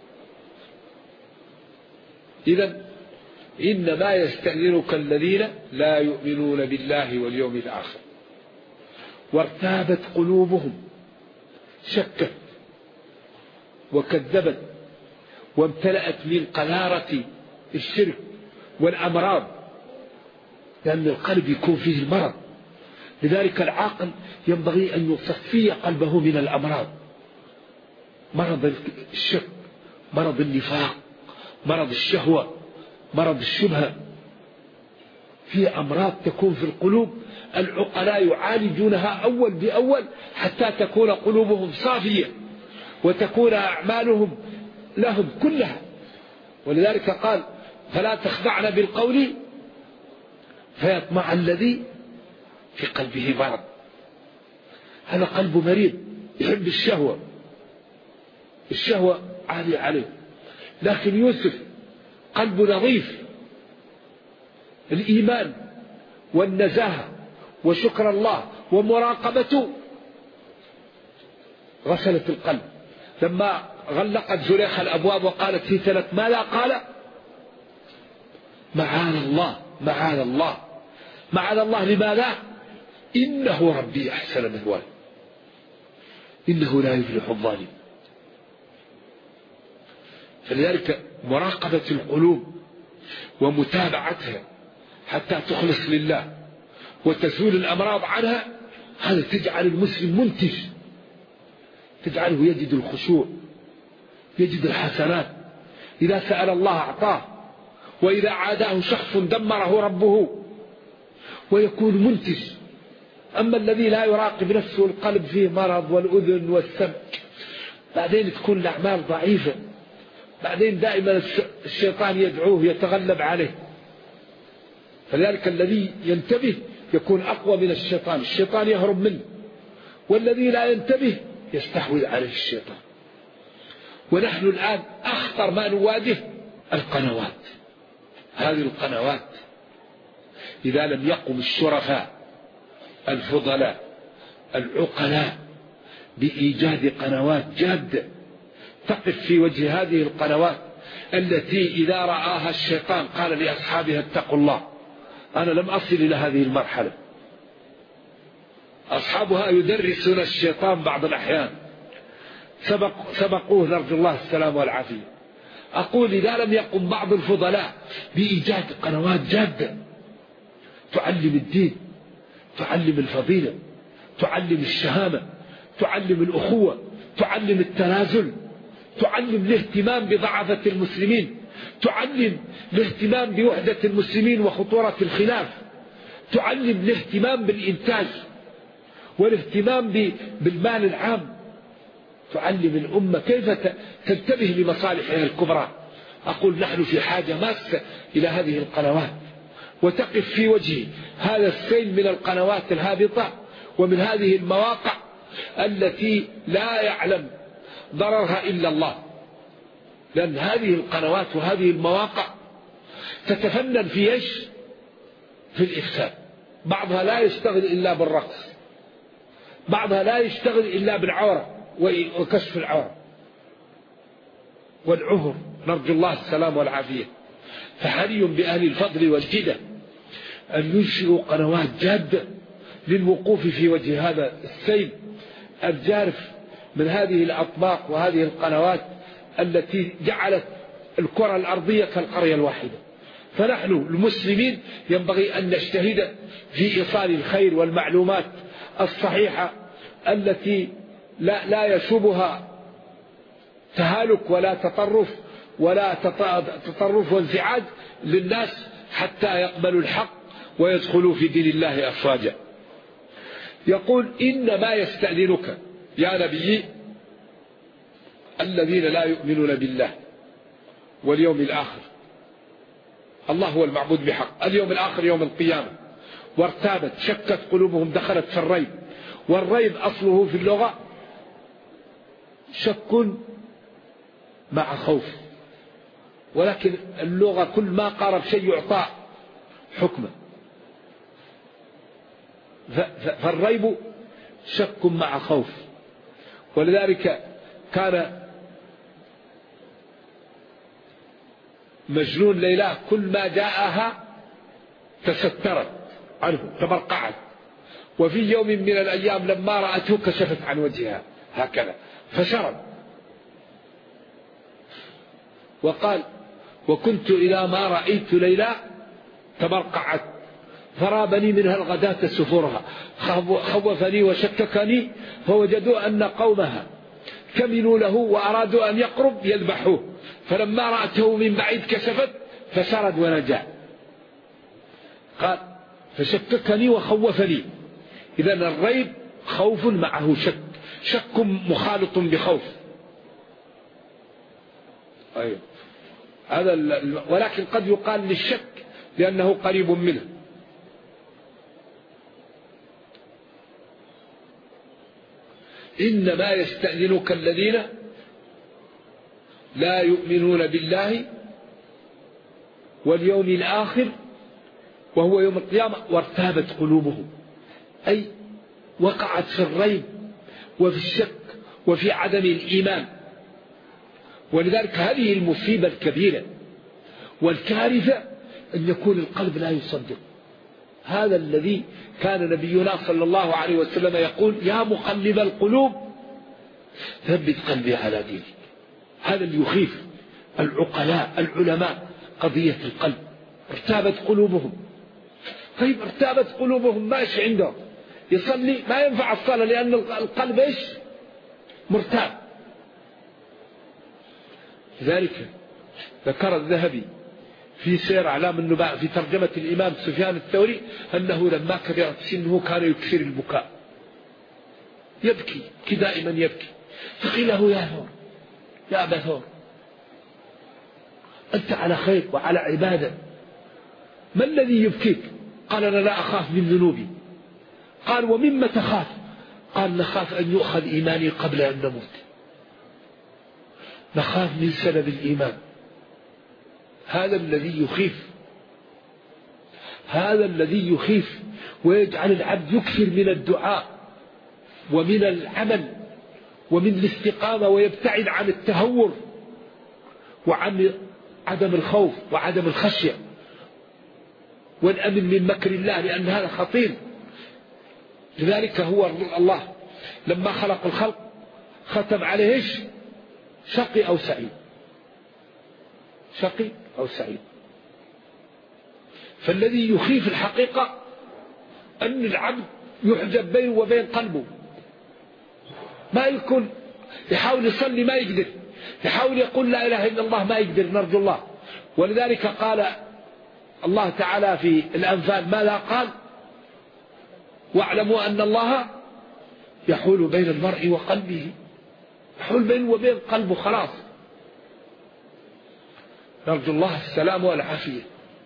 إذن إنما يستأذنك الذين لا يؤمنون بالله واليوم الآخر وارتابت قلوبهم، شكت وكذبت وامتلأت من قذارة الشرك والأمراض، لأن القلب يكون فيه المرض. لذلك العاقل ينبغي أن يصفي قلبه من الأمراض، مرض الشك، مرض النفاق، مرض الشهوة، مرض الشبهة. في أمراض تكون في القلوب العقلاء يعالجونها أول بأول حتى تكون قلوبهم صافية وتكون أعمالهم لهم كلها. ولذلك قال فلا تخضعن بالقول فيطمع الذي في قلبه مرض. هذا قلب مريض يحب الشهوة عالية عليه. لكن يوسف قلب نظيف، الإيمان والنزاهة وشكر الله ومراقبته غسلت القلب. لما غلقت زليخة الأبواب وقالت في 3 ماذا قال؟ معاذ الله معاذ الله معاذ الله. لماذا؟ إنه ربي أحسن مثواي إنه لا يفلح الظالم. فلذلك مراقبة القلوب ومتابعتها حتى تخلص لله وتزول الأمراض عنها، هذا تجعل المسلم منتج، تجعله يجد الخشوع، يجد الحسنات، إذا سأل الله أعطاه، وإذا عاداه شخص دمره ربه، ويكون منتج. أما الذي لا يراقب نفسه القلب فيه مرض والأذن والسمع، بعدين تكون الأعمال ضعيفة، بعدين دائما الشيطان يدعوه يتغلب عليه. فلذلك الذي ينتبه يكون أقوى من الشيطان، الشيطان يهرب منه، والذي لا ينتبه يستحوذ عليه الشيطان. ونحن الآن أخطر ما نواجه القنوات. هذه القنوات إذا لم يقم الشرفاء الفضلاء العقلاء بإيجاد قنوات جادة تقف في وجه هذه القنوات التي إذا رآها الشيطان قال لأصحابها اتقوا الله. أنا لم أصل إلى هذه المرحلة، أصحابها يدرسون الشيطان بعض الأحيان، سبقوه نرجو الله السلام والعافية. أقول إذا لم يقم بعض الفضلاء بإيجاد قنوات جادة تعلم الدين، تعلم الفضيلة، تعلم الشهامة، تعلم الأخوة، تعلم التنازل، تعلم الاهتمام بضعفة المسلمين، تعلم الاهتمام بوحدة المسلمين وخطورة الخلاف، تعلم الاهتمام بالإنتاج والاهتمام بالمال العام، تعلم الأمة كيف تنتبه لمصالحها الكبرى. أقول نحن في حاجة ماسة إلى هذه القنوات، وتقف في وجه هذا السيل من القنوات الهابطة ومن هذه المواقع التي لا يعلم ضررها إلا الله. لأن هذه القنوات وهذه المواقع تتفنن في إيش؟ في الإفساد. بعضها لا يشتغل إلا بالرقص، بعضها لا يشتغل إلا بالعورة وكشف العورة والعهر، نرجو الله السلام والعافية. فحري بأهل الفضل والجدة أن ينشئوا قنوات جادة للوقوف في وجه هذا السيل الجارف من هذه الأطباق وهذه القنوات التي جعلت الكرة الأرضية كالقرية الواحدة. فنحن المسلمين ينبغي أن نجتهد في إيصال الخير والمعلومات الصحيحة التي لا يشوبها تهالك ولا تطرف ولا تطرف وانزعاج للناس حتى يقبلوا الحق ويدخلوا في دين الله أفواجا. يقول إنما يستأذنك يا نبي الذين لا يؤمنون بالله واليوم الآخر. الله هو المعبود بحق، اليوم الآخر يوم القيامة، وارتابت شكت قلوبهم، دخلت في الريب. والريب أصله في اللغة شك مع خوف، ولكن اللغة كل ما قارب شيء يعطى حكمه. فالريب شك مع خوف. ولذلك كان مجنون ليلى كل ما جاءها تسترت عنه تبرقعت، وفي يوم من الأيام لما رأته كشفت عن وجهها هكذا فشرب. وقال وكنت إلى ما رأيت ليلى تبرقعت فرابني منها الغداة سفورها، خوفني وشككني، فوجدوا أن قومها كمنوا له وأرادوا أن يقرب يذبحوه، فلما رأته من بعيد كشفت فسرد ونجا. قال فشككني وخوفني. إذن الريب خوف معه شك، شك مخالط بخوف. أيوه. هذا ولكن قد يقال للشك لأنه قريب منه. إنما يستأذنك الذين لا يؤمنون بالله واليوم الآخر وهو يوم القيامة وارتابت قلوبهم، أي وقعت في الريب وفي الشك وفي عدم الإيمان. ولذلك هذه المصيبة الكبيرة والكارثة أن يكون القلب لا يصدق. هذا الذي كان نبينا صلى الله عليه وسلم يقول يا مقلب القلوب ثبت قلبي على دينك. هذا اللي يخيف العقلاء العلماء، قضية القلب. ارتابت قلوبهم. طيب ارتابت قلوبهم ماشي عندهم، يصلي ما ينفع الصلاة لأن القلب إيش؟ مرتاب. لذلك ذكر الذهبي في سير أعلام النبلاء في ترجمة الإمام سفيان الثوري أنه لما كبرت سنه كان يكثر البكاء، يبكي دائما يبكي. فقيل له يا ثور، يا أبا ثور، أنت على خير وعلى عبادة، ما الذي يبكيك؟ قال أنا لا أخاف من ذنوبي. قال ومما تخاف؟ قال نخاف أن يؤخذ إيماني قبل أن نموت، نخاف من سلب الإيمان. هذا الذي يخيف، هذا الذي يخيف ويجعل العبد يكثر من الدعاء ومن العمل ومن الاستقامة ويبتعد عن التهور وعن عدم الخوف وعدم الخشية والأمن من مكر الله، لأن هذا خطير. لذلك هو الله لما خلق الخلق ختم عليه إيش؟ شقي أو سعيد، شقي أو سعيد. فالذي يخيف الحقيقة أن العبد يحجب بينه وبين قلبه، ما يكون يحاول يصلي ما يقدر، يحاول يقول لا إله إلا الله ما يقدر، نرجو الله. ولذلك قال الله تعالى في الأنفال ماذا قال؟ واعلموا أن الله يحول بين المرء وقلبه، يحول بينه وبين قلبه خلاص. نرجو الله السلام والعافية.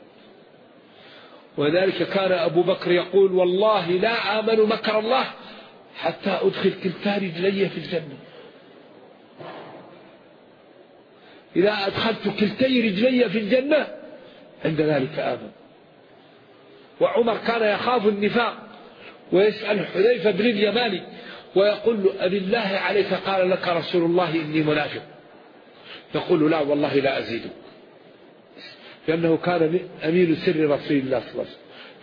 وذلك كان أبو بكر يقول والله لا آمن مكر الله حتى أدخل كلتا رجلي في الجنة. إذا أدخلت كلتي رجلي في الجنة عند ذلك آمن. وعمر كان يخاف النفاق ويسأل حذيفة بن اليماني ويقول له أبي الله عليك قال لك رسول الله إني منافق، يقول له لا والله لا أزيدك، لأنه كان أمين سر رسول الله صلى الله عليه وسلم.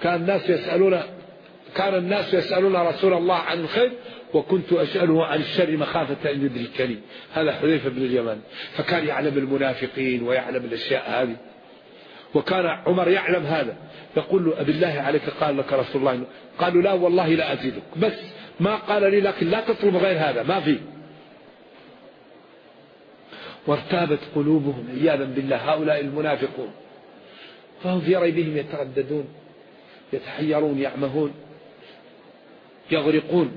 كان الناس يسألون رسول الله عن الخير وكنت أسأله عن الشر مخافة أن يدركني. هذا حذيفة بن اليمان، فكان يعلم المنافقين ويعلم الأشياء هذه، وكان عمر يعلم هذا، يقول له أبي الله عليك قال لك رسول الله، قالوا لا والله لا أزيدك، بس ما قال لي لكن لا تطلب غير هذا ما في. وارتابت قلوبهم عياذا بالله هؤلاء المنافقون، فهم في ريبهم يترددون يتحيرون يعمهون يغرقون.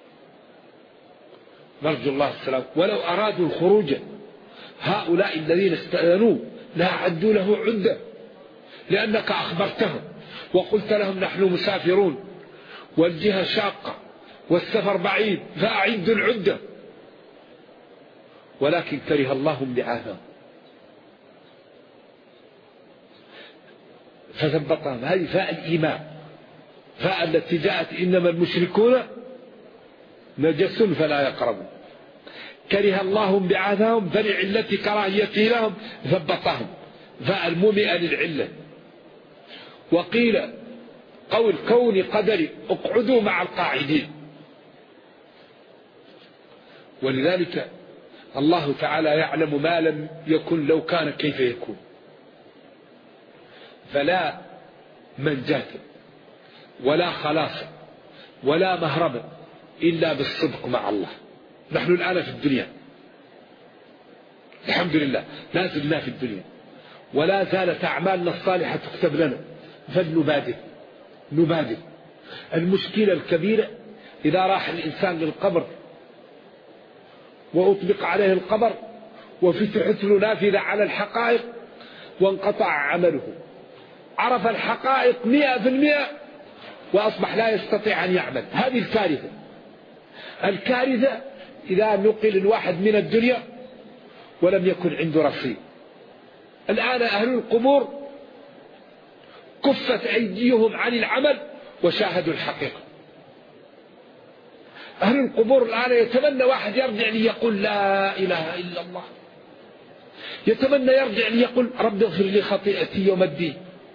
نرجو الله السلام. ولو أرادوا الخروج هؤلاء الذين استأذنوا لا أعدوا له عدة، لأنك أخبرتهم وقلت لهم نحن مسافرون والجهة شاقة والسفر بعيد فأعدوا العدة، ولكن كره الله بعاثهم فثبطهم. هذه فاء الإيمان، فاء التي جاءت إنما المشركون نجس فلا يقربون. كره الله بعاثهم فلعلة كراهيته لهم ثبطهم، فاء المومئة للعلة. وقيل قول كون قدري اقعدوا مع القاعدين. ولذلك الله تعالى يعلم ما لم يكن لو كان كيف يكون، فلا منجاة ولا خلاص ولا مهرب إلا بالصدق مع الله. نحن الآن في الدنيا الحمد لله لا زلنا في الدنيا ولا زالت أعمالنا الصالحة تكتب لنا، فلنبادر نبادر. المشكلة الكبيرة إذا راح الإنسان للقبر وأطبق عليه القبر وفتحت له نافذة على الحقائق وانقطع عمله، عرف الحقائق 100% وأصبح لا يستطيع أن يعمل. هذه الكارثة. الكارثة إذا نقل الواحد من الدنيا ولم يكن عنده رصيد. الآن أهل القبور كفت أيديهم عن العمل وشاهدوا الحقيقة. أهل القبور الآن يتمنى واحد يرجع ليقول لا إله إلا الله، يتمنى يرجع ليقول رب اغفر لي خطيئتي يوم الدين،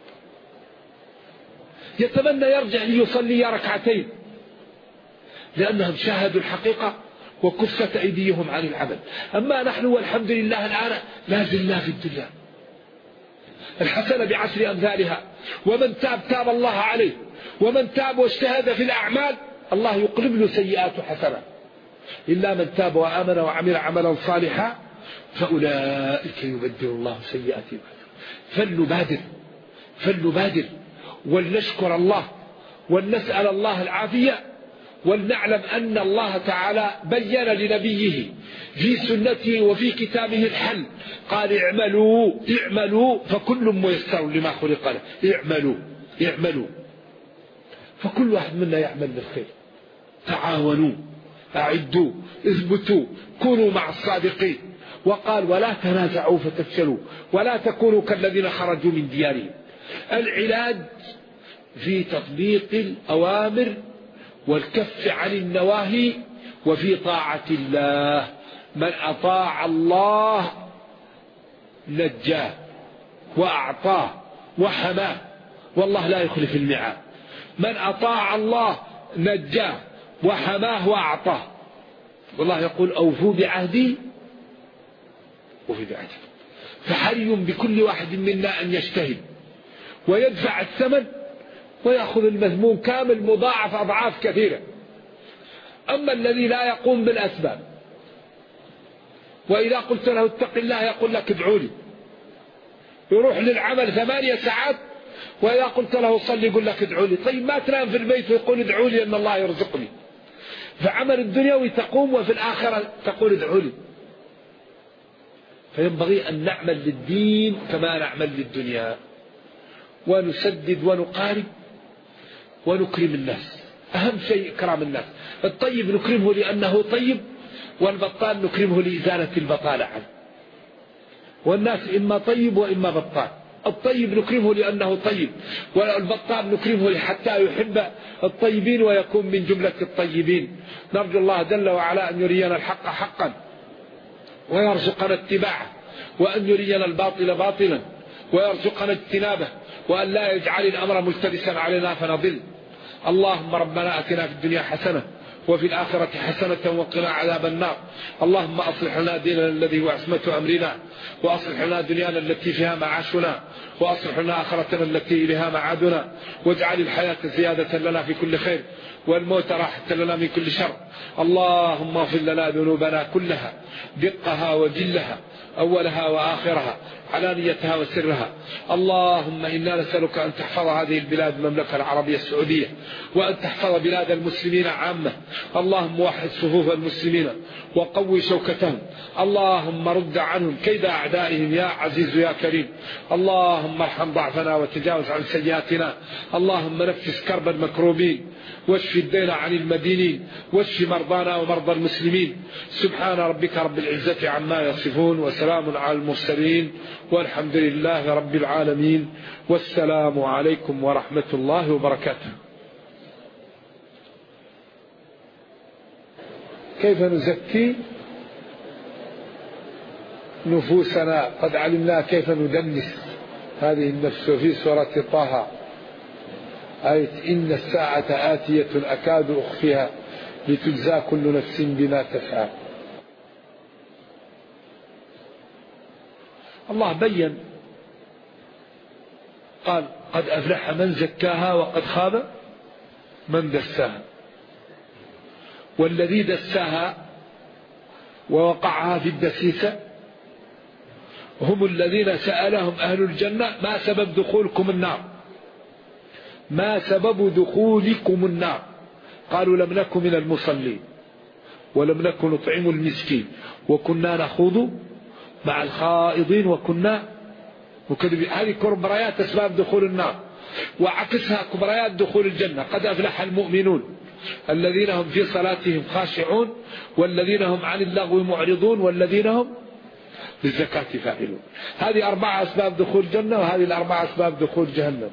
يتمنى يرجع ليصلي ركعتين، لأنهم شاهدوا الحقيقة وكفت أيديهم عن العمل. أما نحن والحمد لله الآن لا زلنا في الدنيا. الحسنة بعشر أمثالها، ومن تاب تاب الله عليه، ومن تاب واجتهد في الأعمال الله يقلب له سيئات حسنة، إلا من تاب وآمن وعمل عملا صالحا فأولئك يبدل الله سيئاتهم. فلنبادر ولنشكر الله ولنسأل الله العافية، ولنعلم أن الله تعالى بين لنبيه في سنته وفي كتابه الحل، قال اعملوا فكل ميسر لما خلق له. اعملوا فكل واحد منا يعمل بالخير. تعاونوا، أعدوا، اثبتوا، كونوا مع الصادقين. وقال ولا تنازعوا فتفشلوا ولا تكونوا كالذين خرجوا من ديارهم. العلاج في تطبيق الأوامر والكف عن النواهي وفي طاعة الله. من أطاع الله نجاه وأعطاه وحماه، والله لا يخلف الميعاد. من أطاع الله نجاه وحماه وأعطاه، والله يقول أوفوا بعهدي وفي بعهدي. فحري بكل واحد منا أن يجتهد ويدفع الثمن ويأخذ المذموم كامل مضاعف أضعاف كثيرة. أما الذي لا يقوم بالأسباب وإذا قلت له اتق الله يقول لك ادعوا لي، يروح للعمل 8 ساعات وإذا قلت له صلي يقول لك ادعوا لي. طيب ما تنام في البيت ويقول ادعوا لي أن الله يرزقني. فعمل الدنيوي تقوم وفي الآخرة تقول ادعوا لي. فينبغي أن نعمل للدين كما نعمل للدنيا، ونسدد ونقارب ونكرم الناس. أهم شيء إكرام الناس. الطيب نكرمه لأنه طيب، والبطال نكرمه لإزالة البطالة عنه. والناس إما طيب وإما بطال. الطيب نكرمه لأنه طيب، والبطال نكرمه حتى يحب الطيبين ويكون من جملة الطيبين. نرجو الله جل وعلا أن يرينا الحق حقا ويرزقنا اتباعه، وأن يرينا الباطل باطلا ويرزقنا اجتنابه، وأن لا يجعل الأمر ملتبسا علينا فنضل. اللهم ربنا أتنا في الدنيا حسنة وفي الآخرة حسنة وقنا عذاب النار. اللهم أصلح لنا ديننا الذي هو عصمة أمرنا، وأصلح لنا دنيانا التي فيها معاشنا، وأصلح لنا آخرتنا التي إليها معادنا، واجعل الحياة زيادة لنا في كل خير والموت راحة لنا من كل شر. اللهم اغفر لنا ذنوبنا كلها دقها وجلها، أولها وآخرها، علانيتها وسرها. اللهم إنا نسألك أن تحفظ هذه البلاد المملكة العربية السعودية، وأن تحفظ بلاد المسلمين عامة. اللهم وحد صفوف المسلمين وقوي شوكتهم. اللهم رد عنهم كيد أعدائهم يا عزيز يا كريم. اللهم ارحم ضعفنا وتجاوز عن سيئاتنا. اللهم نفس كرب المكروبين، واشف الدين عن المدينين، واشف مرضانا ومرضى المسلمين. سبحان ربك رب العزة عما يصفون، وسلام على المرسلين، والحمد لله رب العالمين. والسلام عليكم ورحمة الله وبركاته. كيف نزكي نفوسنا؟ قد علمنا كيف ندنس هذه النفس. في سورة طه آية إن الساعة آتية أكاد أخفيها لتجزى كل نفس بما تسعى. الله بين قال قد أفلح من زكاها وقد خاب من دساها. والذي دساها ووقعها في الدسيسة هم الذين سألهم أهل الجنة ما سبب دخولكم النار؟ ما سبب دخولكم النار؟ قالوا لم نكن من المصلين ولم نكن نطعم المسكين وكنا نخوض مع الخائضين وكنا مكذبين. هذه كبريات أسباب دخول النار، وعكسها كبريات دخول الجنة. قد أفلح المؤمنون الذين هم في صلاتهم خاشعون والذين هم عن اللغو معرضون والذين هم للزكاة فاعلون. هذه 4 أسباب دخول الجنة، وهذه 4 أسباب دخول جهنم.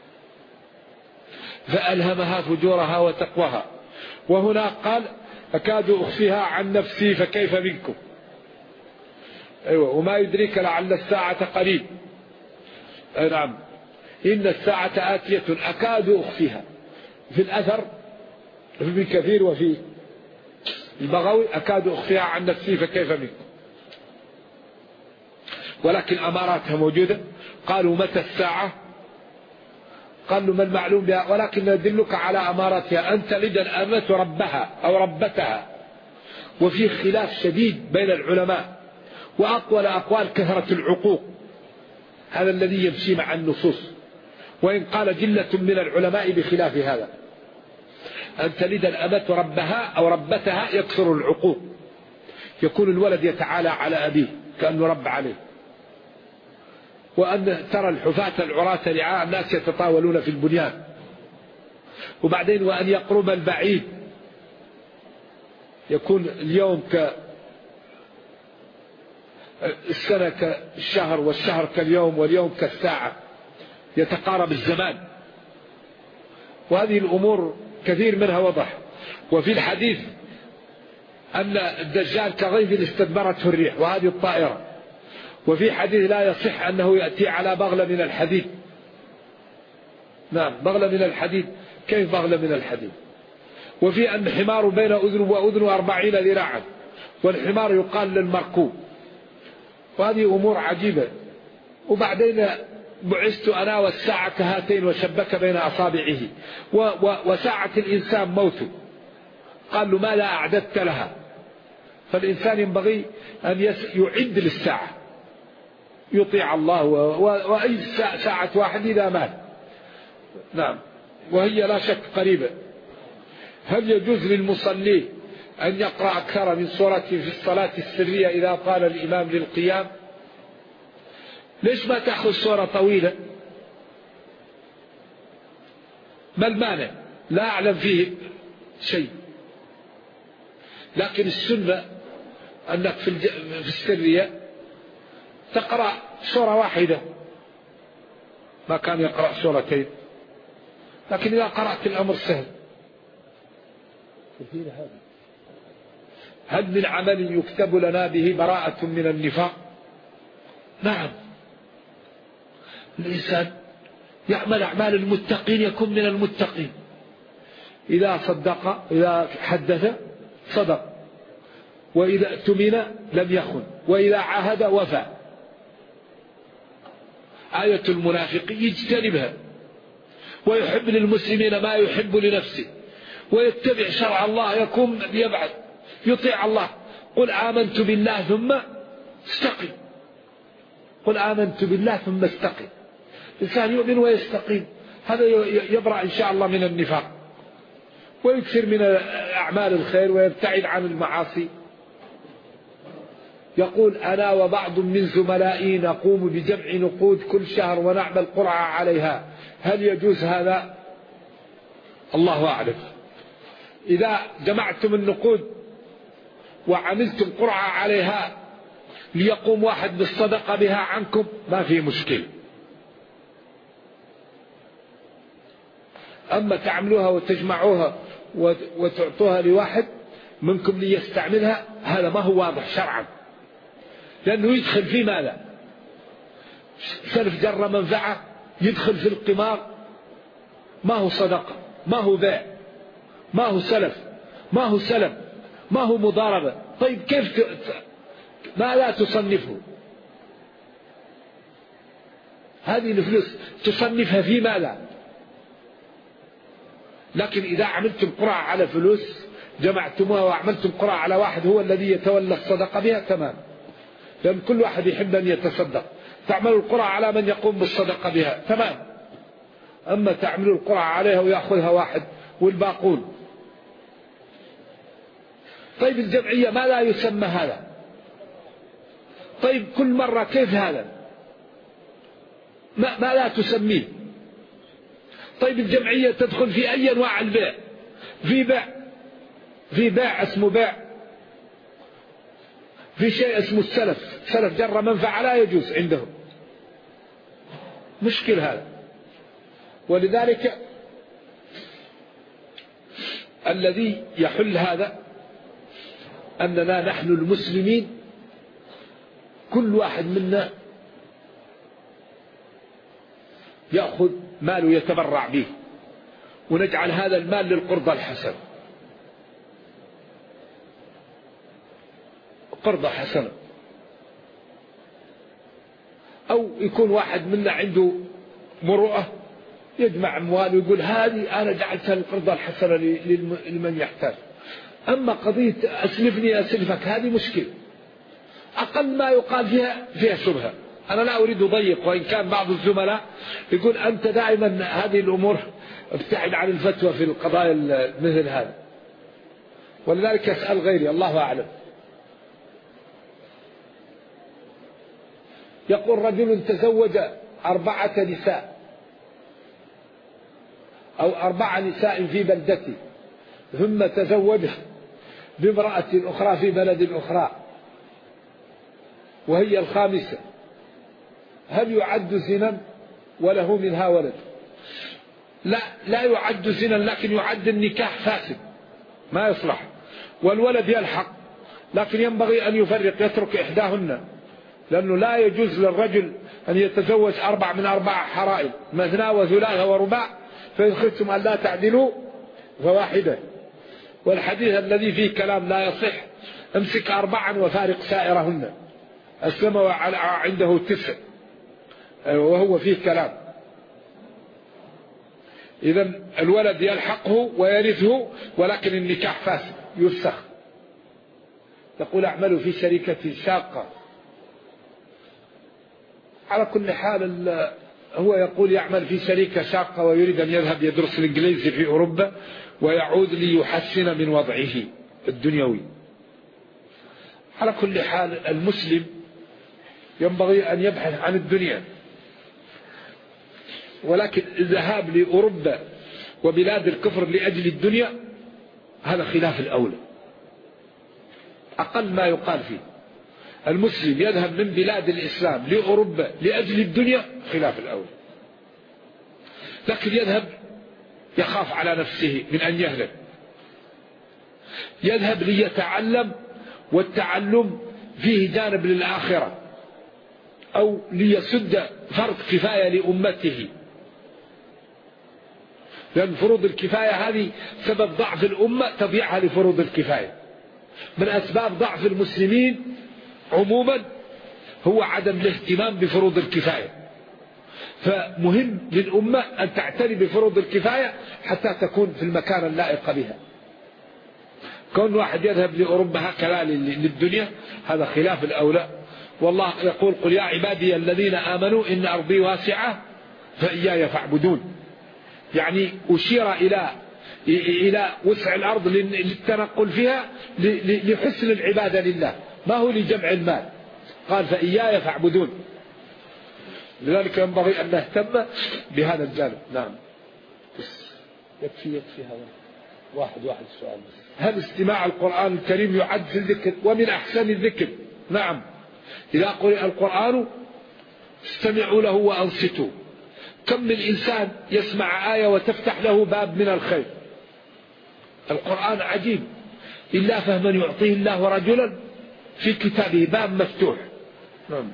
فألهمها فجورها وتقواها. وهنا قال أكاد أخفيها عن نفسي فكيف منكم. أيوة. وما يدريك لعل الساعة قريب. نعم، إن الساعة آتية أكاد أخفيها. في الأثر في ابن كثير وفي البغوي أكاد أخفيها عن نفسي فكيف منكم. ولكن أماراتها موجودة. قالوا متى الساعة؟ قالوا ما المعلوم بها، ولكن ندلك على أماراتها أن تلد الأمة ربها أو ربتها. وفي خلاف شديد بين العلماء، وأقوى الأقوال كثرة العقوق، هذا الذي يمشي مع النصوص، وإن قال جلة من العلماء بخلاف هذا. أن تلد الأمة ربها أو ربتها يكثر العقوق، يكون الولد يتعالى على أبيه كأنه رب عليه. وأن ترى الحفاة العراة رعاء الناس يتطاولون في البنيان. وبعدين وأن يقرب البعيد، يكون اليوم كالسنة كالشهر والشهر كاليوم واليوم كالساعة، يتقارب الزمان. وهذه الأمور كثير منها وضح. وفي الحديث أن الدجال كغيث استدبرته الريح، وهذه الطائرة. وفي حديث لا يصح أنه يأتي على بغلة من الحديد. نعم، بغلة من الحديد. كيف بغلة من الحديد؟ وفي أن حمار بين أذن وأذن 40 ذراعا، والحمار يقال للمركوب. وهذه أمور عجيبة. وبعدين بعثت أنا والساعة كهاتين وشبك بين أصابعه، وساعة الإنسان موته. قال له ما لا أعددت لها؟ فالإنسان ينبغي أن يعد للساعة، يطيع الله، وأي ساعة واحد إذا مات. نعم، وهي لا شك قريبة. هل يجوز للمصلي أن يقرأ أكثر من سورة في الصلاة السرية إذا قال الإمام للقيام؟ ليش ما تأخذ سورة طويلة؟ ما المانع؟ لا أعلم فيه شيء. لكن السنة أنك في السرية تقرأ سورة واحدة، ما كان يقرأ سورتين. لكن إذا قرأت الأمر سهل. هل من عمل يكتب لنا به براءة من النفاق؟ نعم، الإنسان يعمل أعمال المتقين يكون من المتقين. إذا صدق، إذا حدث صدق، وإذا اؤتمن لم يخن، وإذا عاهد وفى. آية المنافق يجتنبها، ويحب للمسلمين ما يحب لنفسه، ويتبع شرع الله، يكون يبعد، يطيع الله. قل آمنت بالله ثم استقم. قل آمنت بالله ثم استقم. الإنسان يؤمن ويستقيم، هذا يبرأ إن شاء الله من النفاق، ويكثر من أعمال الخير ويبتعد عن المعاصي. يقول أنا وبعض من زملائي نقوم بجمع نقود كل شهر ونعمل قرعة عليها، هل يجوز هذا؟ الله أعلم. إذا جمعتم النقود وعملتم قرعة عليها ليقوم واحد بالصدقة بها عنكم ما في مشكلة. أما تعملوها وتجمعوها وتعطوها لواحد منكم ليستعملها، هذا ما هو واضح شرعا، لأنه يدخل في ماذا؟ سلف جر منفعة، يدخل في القمار، ما هو صدقة، ما هو بيع، ما هو سلف، ما هو سلم، ما هو مضاربة. طيب كيف ما لا تصنفه؟ هذه الفلوس تصنفها في ماذا؟ لكن إذا عملتم قرعة على فلوس، جمعتموها وعملتم قرعة على واحد هو الذي يتولى الصدقة بها، تمام، لأن كل واحد يحب أن يتصدق. تعملوا القرعة على من يقوم بالصدقة بها، تمام. أما تعمل القرعة عليها ويأخذها واحد والباقون. طيب الجمعية ما لا يسمى هذا؟ طيب كل مرة كيف هذا؟ ما لا تسميه؟ طيب الجمعية تدخل في أي أنواع البيع؟ في بيع اسمه بيع، في شيء اسمه السلف، سلف جر منفعة لا يجوز عندهم. مشكل هذا. ولذلك الذي يحل هذا أننا نحن المسلمين كل واحد منا يأخذ ماله يتبرع به، ونجعل هذا المال للقرضة الحسنة، قرضة حسنة. أو يكون واحد منا عنده مروءة يجمع أموال ويقول هذه أنا جعلتها للقرضة الحسنة لمن يحتاج. أما قضية أسلفني أسلفك هذه مشكلة، أقل ما يقال فيها شبهة. أنا لا أريد أضيق، وإن كان بعض الزملاء يقول أنت دائما هذه الأمور ابتعد عن الفتوى في القضايا مثل هذا، ولذلك أسأل غيري الله أعلم. يقول رجل تزوج 4 نساء أو 4 نساء في بلدته، ثم تزوج بامرأة أخرى في بلد أخرى وهي الخامسة، هل يعد زنا وله منها ولد؟ لا يعد زنا، لكن يعد النكاح فاسد ما يصلح، والولد يلحق، لكن ينبغي أن يفرق، يترك إحداهن، لأنه لا يجوز للرجل أن يتزوج 4 من 4 حرائم، مثنى وثلاث ورباع، فإن خفتم أن لا تعدلوا فواحدة. والحديث الذي فيه كلام لا يصح امسك 4 وفارق سائرهن، السماء عنده 9 وهو فيه كلام. إذن الولد يلحقه ويرثه، ولكن النكاح فاسد يفسخ. يقول أعمل في شركة شاقة. على كل حال هو يقول يعمل في شركة شاقة ويريد أن يذهب يدرس الإنجليزي في أوروبا ويعود ليحسن من وضعه الدنيوي. على كل حال المسلم ينبغي أن يبحث عن الدنيا، ولكن الذهاب لأوروبا وبلاد الكفر لأجل الدنيا هذا خلاف الأولى، أقل ما يقال فيه. المسلم يذهب من بلاد الإسلام لأوروبا لأجل الدنيا خلاف الأولى، لكن يذهب يخاف على نفسه من أن يهلك، يذهب ليتعلم، والتعلم فيه جانب للآخرة، أو ليسد فرض كفاية لأمته، لأن فروض الكفاية هذه سبب ضعف الأمة تضيعها لفروض الكفاية. من أسباب ضعف المسلمين عموما هو عدم الاهتمام بفروض الكفاية، فمهم للأمة أن تعتني بفروض الكفاية حتى تكون في المكان اللائق بها. كون واحد يذهب لأوروبا هكذا للدنيا هذا خلاف الأولى. والله يقول قل يا عبادي الذين آمنوا إن أرضي واسعة فإياي فاعبدون، يعني أشير إلى وسع الأرض للتنقل فيها لحسن العبادة لله، ما هو لجمع المال. قال فإياي فاعبدون، لذلك ينبغي أن نهتم بهذا الجانب. نعم يكفي هذا واحد السؤال. هل استماع القرآن الكريم يعد في الذكر ومن أحسن الذكر؟ نعم، إذا قرئ القرآن استمعوا له وأنصتوا. كم من إنسان يسمع آية وتفتح له باب من الخير. القرآن عجيب، إلا فهما يعطيه الله رجلا في كتابه باب مفتوح. نعم.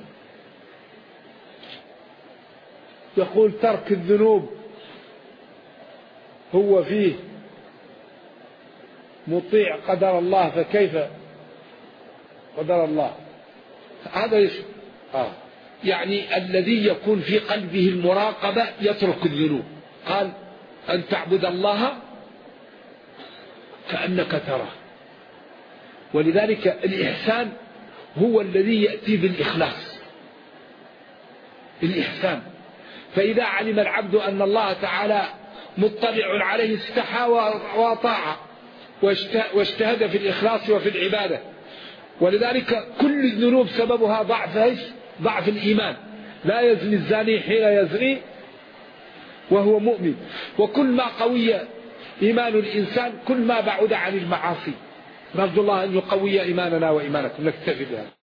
يقول ترك الذنوب هو فيه مطيع قدر الله، فكيف قدر الله؟ هذا يعني الذي يكون في قلبه المراقبة يترك الذنوب. قال أن تعبد الله كأنك تراه. ولذلك الإحسان هو الذي يأتي بالإخلاص. الإحسان فإذا علم العبد أن الله تعالى مطلع عليه استحى وطاع واجتهد في الإخلاص وفي العبادة. ولذلك كل الذنوب سببها ضعف الإيمان. لا يزني الزاني حين يزني وهو مؤمن. وكل ما قوي إيمان الإنسان كل ما بعد عن المعاصي. نرجو الله أن يقوي إيماننا وإيمانكم. نكتفي بهذا.